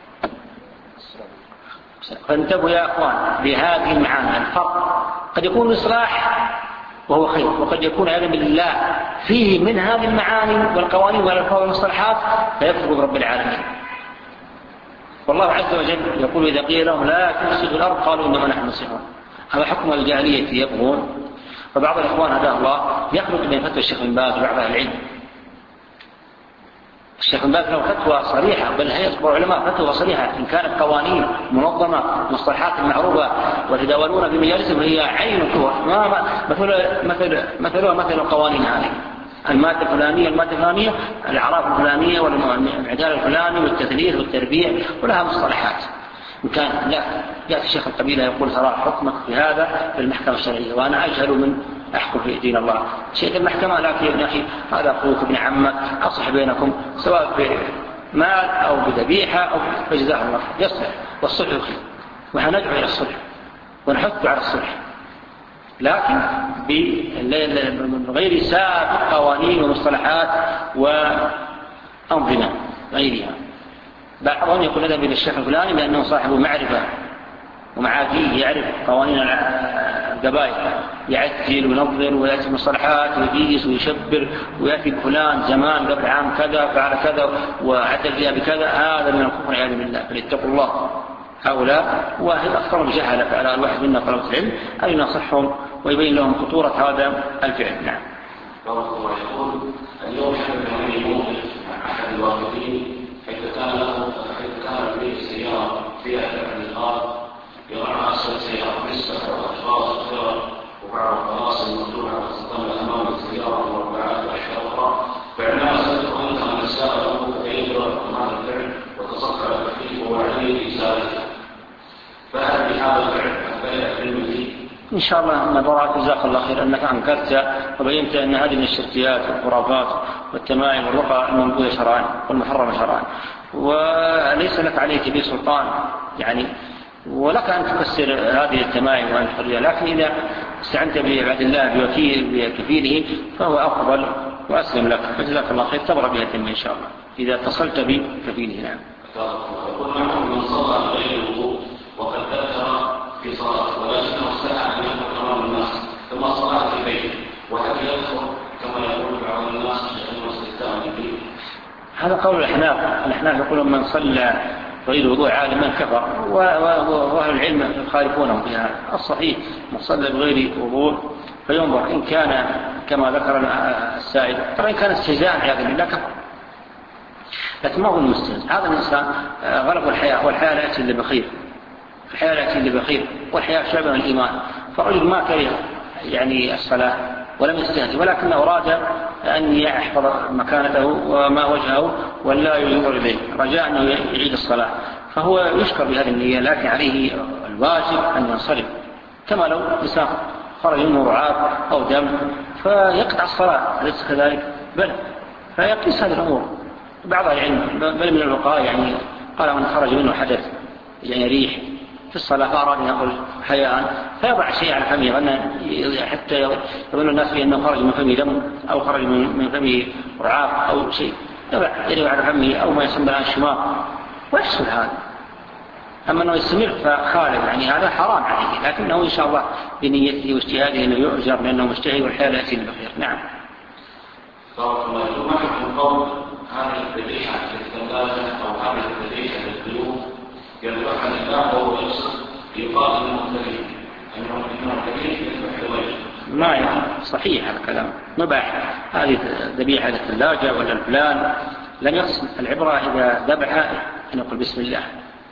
فانتبهوا يا أخوان بهذه المعاني، الفرق قد يكون إصلاح وهو خير، وقد يكون عياذا بالله فيه من هذه المعاني والقوانين والألفاظ والمصطلحات فيكفر برب العالمين. والله عز وجل يقول: إذا قيل لهم لا تفسدوا الأرض قالوا إنما نحن مصلحون. هذا حكم الجاهلية يبغون. فبعض الإخوان هداه الله يخلط بين فتوى الشيخ بن باز وبعض أهل العلم. الشيخ بن باز له فتوى صريحة، بل هي أكبر علماء فتوى صريحة، إن كانت قوانين منظمة مصطلحات معروفة وتداولون في مجالسهم هي عين الكفر، ما مثل مثل مثلها مثل القوانين هذه، المادة الفلانية المادة الفلانية الأعراف الفلانية والعدالة الفلاني والتثليث والتربيع، ولها مصطلحات. إن كان لا يأتي شيخ القبيلة يقول: ترى حكمك في هذا في المحكمة الشرعية وأنا أجهل من أحكم في دين الله. شيء المحكمة لكن يا أخي هذا أخوك ابن عمك، أصلح بينكم سواء بمال أو بذبيحة أو بجزاء الله، يصلح والصلح خير، ونحن ندعو إلى الصلح ونحث على الصلح، لكن بغير سابق قوانين ومصطلحات وأنظمة غيرها. بعضهم يقول هذا من الشيخ الفلاني لأنه صاحب معرفة ومعاديه، يعرف قوانين القبائل، يعدل وينظر ويأتي مصطلحات ويقيس ويشبر ويأتي فلان زمان قبل عام كذا فعل كذا وعدل فيها بكذا، هذا من الكفر عياذا بالله. فليتقوا الله هؤلاء، واحد أكثر بجهلة على الواحد منا طلبة العلم أن ينصحهم ويبين لهم خطورة هذا الفعل. نعم. الله يقول: اليوم حدث عن موقف مع أحد الواقفين حيث كان له حيث كان لديه سيارة فيها ثلاث نقاط يرى أسفل سيارة نسبة وأشخاص أخرى وبعض الخلاص المفتوحة تتطلع أمام السيارة وأربعات وأشياء أخرى، فعندما سألته أنت عن السائل فيجرى هذا الفعل وتصفى التكليف وعليه إزالته، فهل بهذا الفعل أفعل علم فيه؟ إن شاء الله نظرات جزاك الله خير أنك أنكرت وبينت أن هذه من الشركيات والخرافات والتمائم والرقى المنبوذة شرعا والمحرمة شرعا، وليس لك عليه كبير سلطان يعني، ولك أن تكسر هذه التمائم وأن تخرجها، لكن إذا استعنت بعبد الله بوكيل بكفيله فهو أفضل وأسلم لك، فجزاك الله خير، تبرأ بها التمة إن شاء الله إذا اتصلت بكفيله. نعم. يقول: من صلى غير الوضوء وقد ذكر في صلاته ولكنه استحى أن يدخل أمام الناس ثم صلاة في بيته وهل يدخل كما يقول بعض الناس لأنه استفتاء من البيت؟ هذا قول الأحناف. الأحناف يقولون من صلى بغير وضوء عالما كفر، وأهل العلم يخالفونه في هذا. الصحيح من صلى بغير وضوء فينظر إن كان كما ذكر السائل، طبعا إن كان استهزاء عياذا بالله كفر، لكن ما هو المستهزئ. هذا الإنسان غلب الحياة، والحياة لا يأتي إلا بخير، الحياة لا يأتي إلا بخير، والحياة شعب من الإيمان. فالرجل ما كره يعني الصلاة ولم يستهزئ، ولكنه أراد أن يحفظ مكانته وما وجهه ولا ينظر إليه رجاء أنه يعيد الصلاة، فهو يشكر بهذه النية، لكن عليه الواجب أن ينصرف، كما لو إنسان خرج منه رعاف أو دم فيقطع الصلاة، أليس كذلك؟ بل فيقيس هذه الأمور. بعض العلم بل من الفقهاء يعني قال من خرج منه حدث يعني ريح في الصلاة فأراد أن يقول حياء فيضع شيء على فمه حتى يظن الناس بأنه خرج من فمه دم أو خرج من فمه رعاف أو شيء، يضع يده على فمه أو ما يسمى الآن شماغ ويحصل هذا. أما أنه يستمر فخالف، يعني هذا حرام عليه، لكنه إن شاء الله بنيته واجتهاده أنه يؤجر لأنه مجتهد والحياة لا يأتي بخير. نعم. بارك الله فيكم. ما حكم قول هذه الذبيحة للثلاجة أو هذه الذبيحة للضيوف يذبحها الإمام وهو يقصد يقال أنه كريم أنه كريم يذبح الوجه؟ ما صحيح هذا الكلام، مباح. هذه ذبيحة للثلاجة ولا الفلان لم يقصد، العبرة إذا ذبح أن يقول بسم الله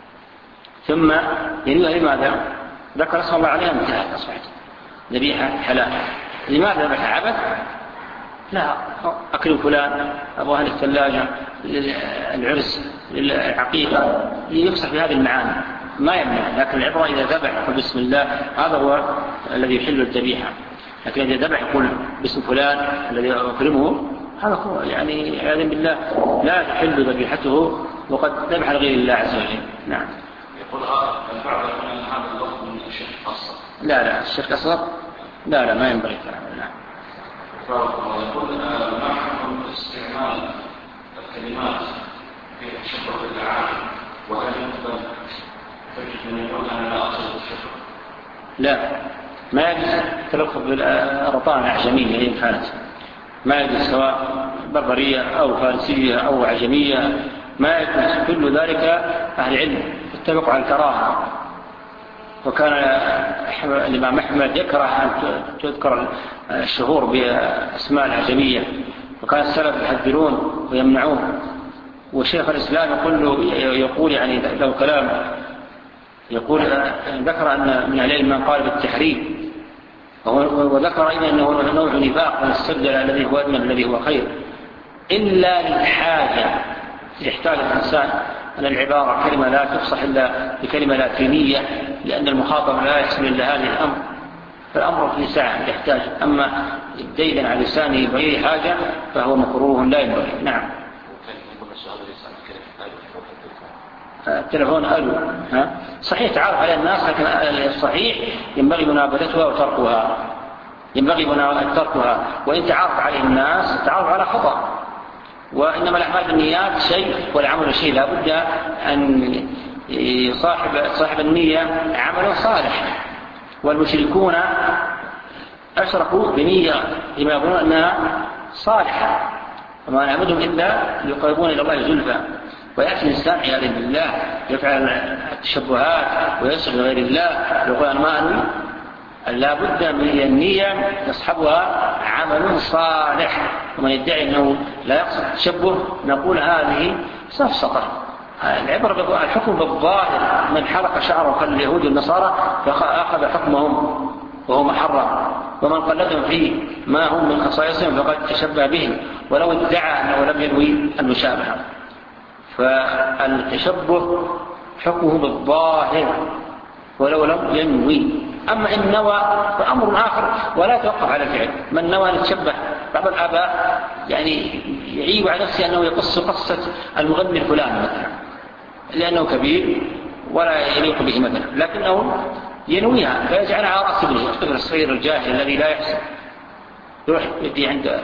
ثم ينويها. لماذا؟ ذكر اسم الله عليها انتهت أصبحت ذبيحة حلال. لماذا ذبح عبث؟ لا، أكل فلان أبو أهل الثلاجة العرس العقيقة يفصح بهذه المعاني ما يمنع، لكن العبرة إذا ذبح يقول بسم الله، هذا هو الذي يحل الذبيحة. لكن إذا ذبح يقول باسم فلان الذي أكرمه، هذا هو يعني عياذا بالله لا تحل ذبيحته وقد ذبح لغير الله عز وجل. نعم. يقول هذا البعض يقول أن هذا اللفظ من الشرك أصلا. لا لا الشرك أصلا لا لا ما ينبغي الكلام. نعم. ويقول ما حكم استعمال الكلمات في الشكر بالعام وهل يقبل تجد من يقول أنا لا أقصد الشكر؟ لا، ما يجوز تلفظ بالأرطان الأعجمية إن كانت، ما يجوز سواء بربرية أو فارسية أو عجمية، ما يجوز. كل ذلك أهل العلم اتفقوا على الكراهة. وكان الإمام أحمد يكره أن تذكر الشهور بأسماء العجمية، وكان السلف يحذرون ويمنعون. وشيخ الإسلام يقول له يقول يعني له كلام يقول ذكر أن من أهل العلم من قال بالتحريم، وذكر أيضا أنه نوع نفاق من السبدل الذي هو أدنى الذي هو خير، إلا للحاجة يحتاج الإنسان أن العبارة كلمة لا تفصح إلا بكلمة لاتينية، لأن المخاطب لا يحصل إلا هذه الأمر، فالأمر في ساعة يحتاج. أما ديدا على لسانه بغير حاجة فهو مكروه لا ينبغي. نعم. التلفون ألو ها؟ صحيح تعرف على الناس، لكن الصحيح ينبغي منابذتها وتركها، ينبغي تركها. وإن تعرف عليه الناس تعرف على خطأ، وإنما الأعمال بالنيات شيء والعمل شيء، لا بد أن صاحب صاحب النية عمل صالح. والمشركون أشركوا بنية لما يقولون أنها صالحة، وما نعبدهم إلا ليقربون إلى الله زلفى. ويأتي الإنسان عياذا بالله يفعل التشبهات ويصل لغير الله يقول أنا ما أنوي. لا بد من النية يصحبها عمل صالح. ومن يدعي أنه لا يقصد التشبه نقول هذه سفسطة. العبرة الحكم بالظاهر، من حلق شعره كاليهود والنصارى فأخذ حكمهم وهو محرم، ومن قلدهم فيه ما هم من خصائصهم فقد تشبه بهم ولو ادعى أنه لم ينوي المشابهة. فالتشبه حكمه بالظاهر ولو لم ينوي. أما إن نوى فأمر آخر ولا توقف على الفعل. من نوى نتشبه، بعض الآباء يعني يعيب على نفسه أنه يقص قصة المغني الفلاني مثلا لأنه كبير ولا يليق به مثلا، لكنه ينويها فيجعلها على رأس ابنه، الطفل الصغير الجاهل الذي لا يحسن يروح يدي عند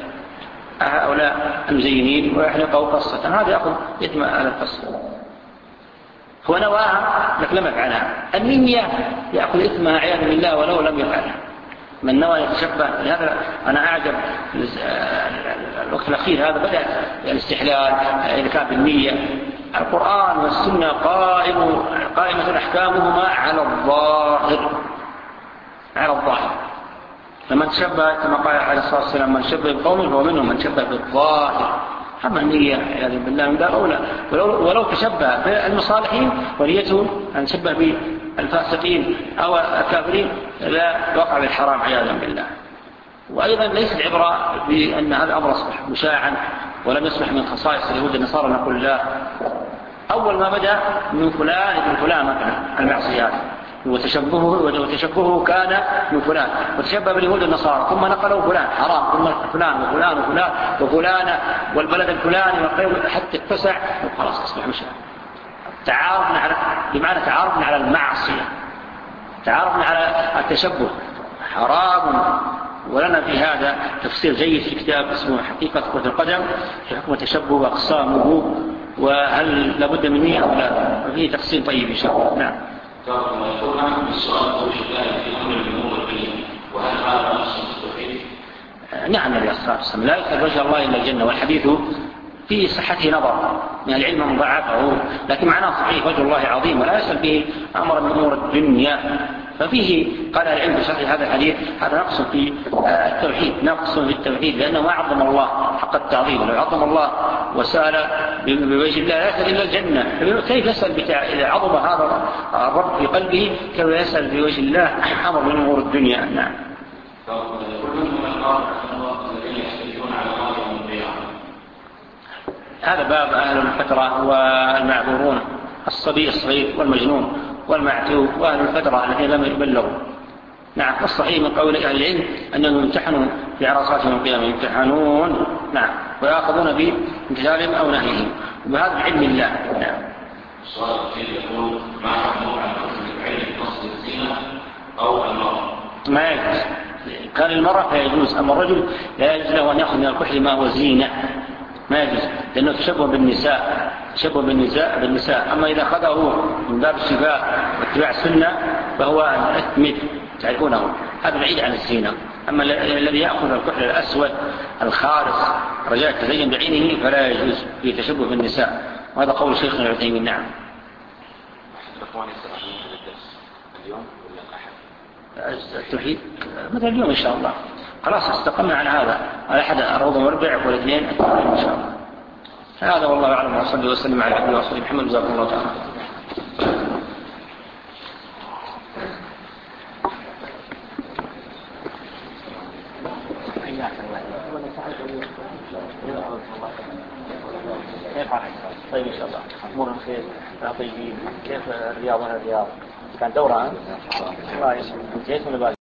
هؤلاء المزينين ويحلقوا قصة، هذا يأخذ يتم على القصة. هو نواها لكن لم يفعلها. النية يأخذ إثمها عياذا بالله ولو لم يفعلها. من نوى يتشبه. لهذا أنا أعجب الوقت الأخير هذا بدأ الاستحلال إذا كان بالنية. القرآن والسنة قائم قائمة أحكامهما على الظاهر على الظاهر. فمن تشبه كما قال عليه الصلاة والسلام من تشبه بقوم فهو منهم من تشبه بالظاهر. أما النية عياذا بالله من باب أولى. ولو, ولو تشبه بالمصالحين ونيته أن تشبه بالفاسقين أو الكافرين لا وقع بالحرام عياذا بالله. وأيضا ليس العبرة بأن هذا الأمر أصبح مشاعا ولم يصبح من خصائص اليهود النصارى نقول لا. أول ما بدأ من فلان ابن فلان مثلا المعصيات وتشبهه وتشبهه كان من فلان وتشبه باليهود النصارى ثم نقلوا فلان حرام ثم فلان وفلان وفلان وفلانة والبلد الفلاني حتى اتسع وخلاص أصبح مشاعا. تعارفنا على بمعنى تعارفنا على المعصية تعارفنا على التشبه حرام. ولنا في هذا تفسير جيد في كتاب اسمه حقيقة كرة القدم في حكم التشبه وأقسامه وهل لابد من نية أو لا. وفيه تفسير طيب إن شاء الله. نعم. نعم النبي صلى الله عليه وسلم لا يسأل وجه الله إلا الجنة. والحديث في صحته نظر من العلم من ضعفه لكن معناه صحيح وجه الله عظيم ولا يسأل به أمر من أمور الدنيا. ففيه قال العلم بشرح هذا الحديث هذا نقص في التوحيد نقص في التوحيد لأنه ما عظم الله حق التعظيم. لو عظم الله وسأل بوجه الله لا يسأل إلا الجنة كيف يسأل إذا عظم هذا الرب في قلبه كيف يسأل بوجه الله أمر من أمور الدنيا. نعم. هذا باب أهل الفترة والمعذورون الصبي الصغير والمجنون والمعتوه وأهل الفترة الذين لم يبلغوا. نعم. الصحيح من قول أهل العلم أنهم يمتحنوا في عرصات يوم القيامة يمتحنون. نعم. ويأخذون بامتثالهم أو نهيهم وبهذا علم الله. نعم. السؤال الأخير يقول ما حكم عن حكم العلم قصد الزنا أو المرأة؟ ما يجوز. كان المرأة فيجوز أما الرجل لا يجوز له أن يأخذ من الكحل ما هو زينة ما يجوز لأنه تشبه بالنساء تشبه بالنساء بالنساء. أما إذا أخذه من باب الشفاء واتباع السنة فهو أثمد تعرفونه هذا بعيد عن الزينة. أما الذي يأخذ الكحل الأسود الخالص رجاء التزين بعينه فلا يجوز في تشبه بالنساء. وهذا قول شيخنا العثيمين. نعم. التوحيد مثل اليوم إن شاء الله خلاص استقمنا على هذا على أحد الروض مربع والاثنين إن شاء الله. هذا والله أعلم وصلي وسلم على عبده ورسوله محمد جزاكم الله تعالى. طيب إن شاء الله أمور خير طيبين. كيف الرياضة الرياض كان دورة الله يسلمك.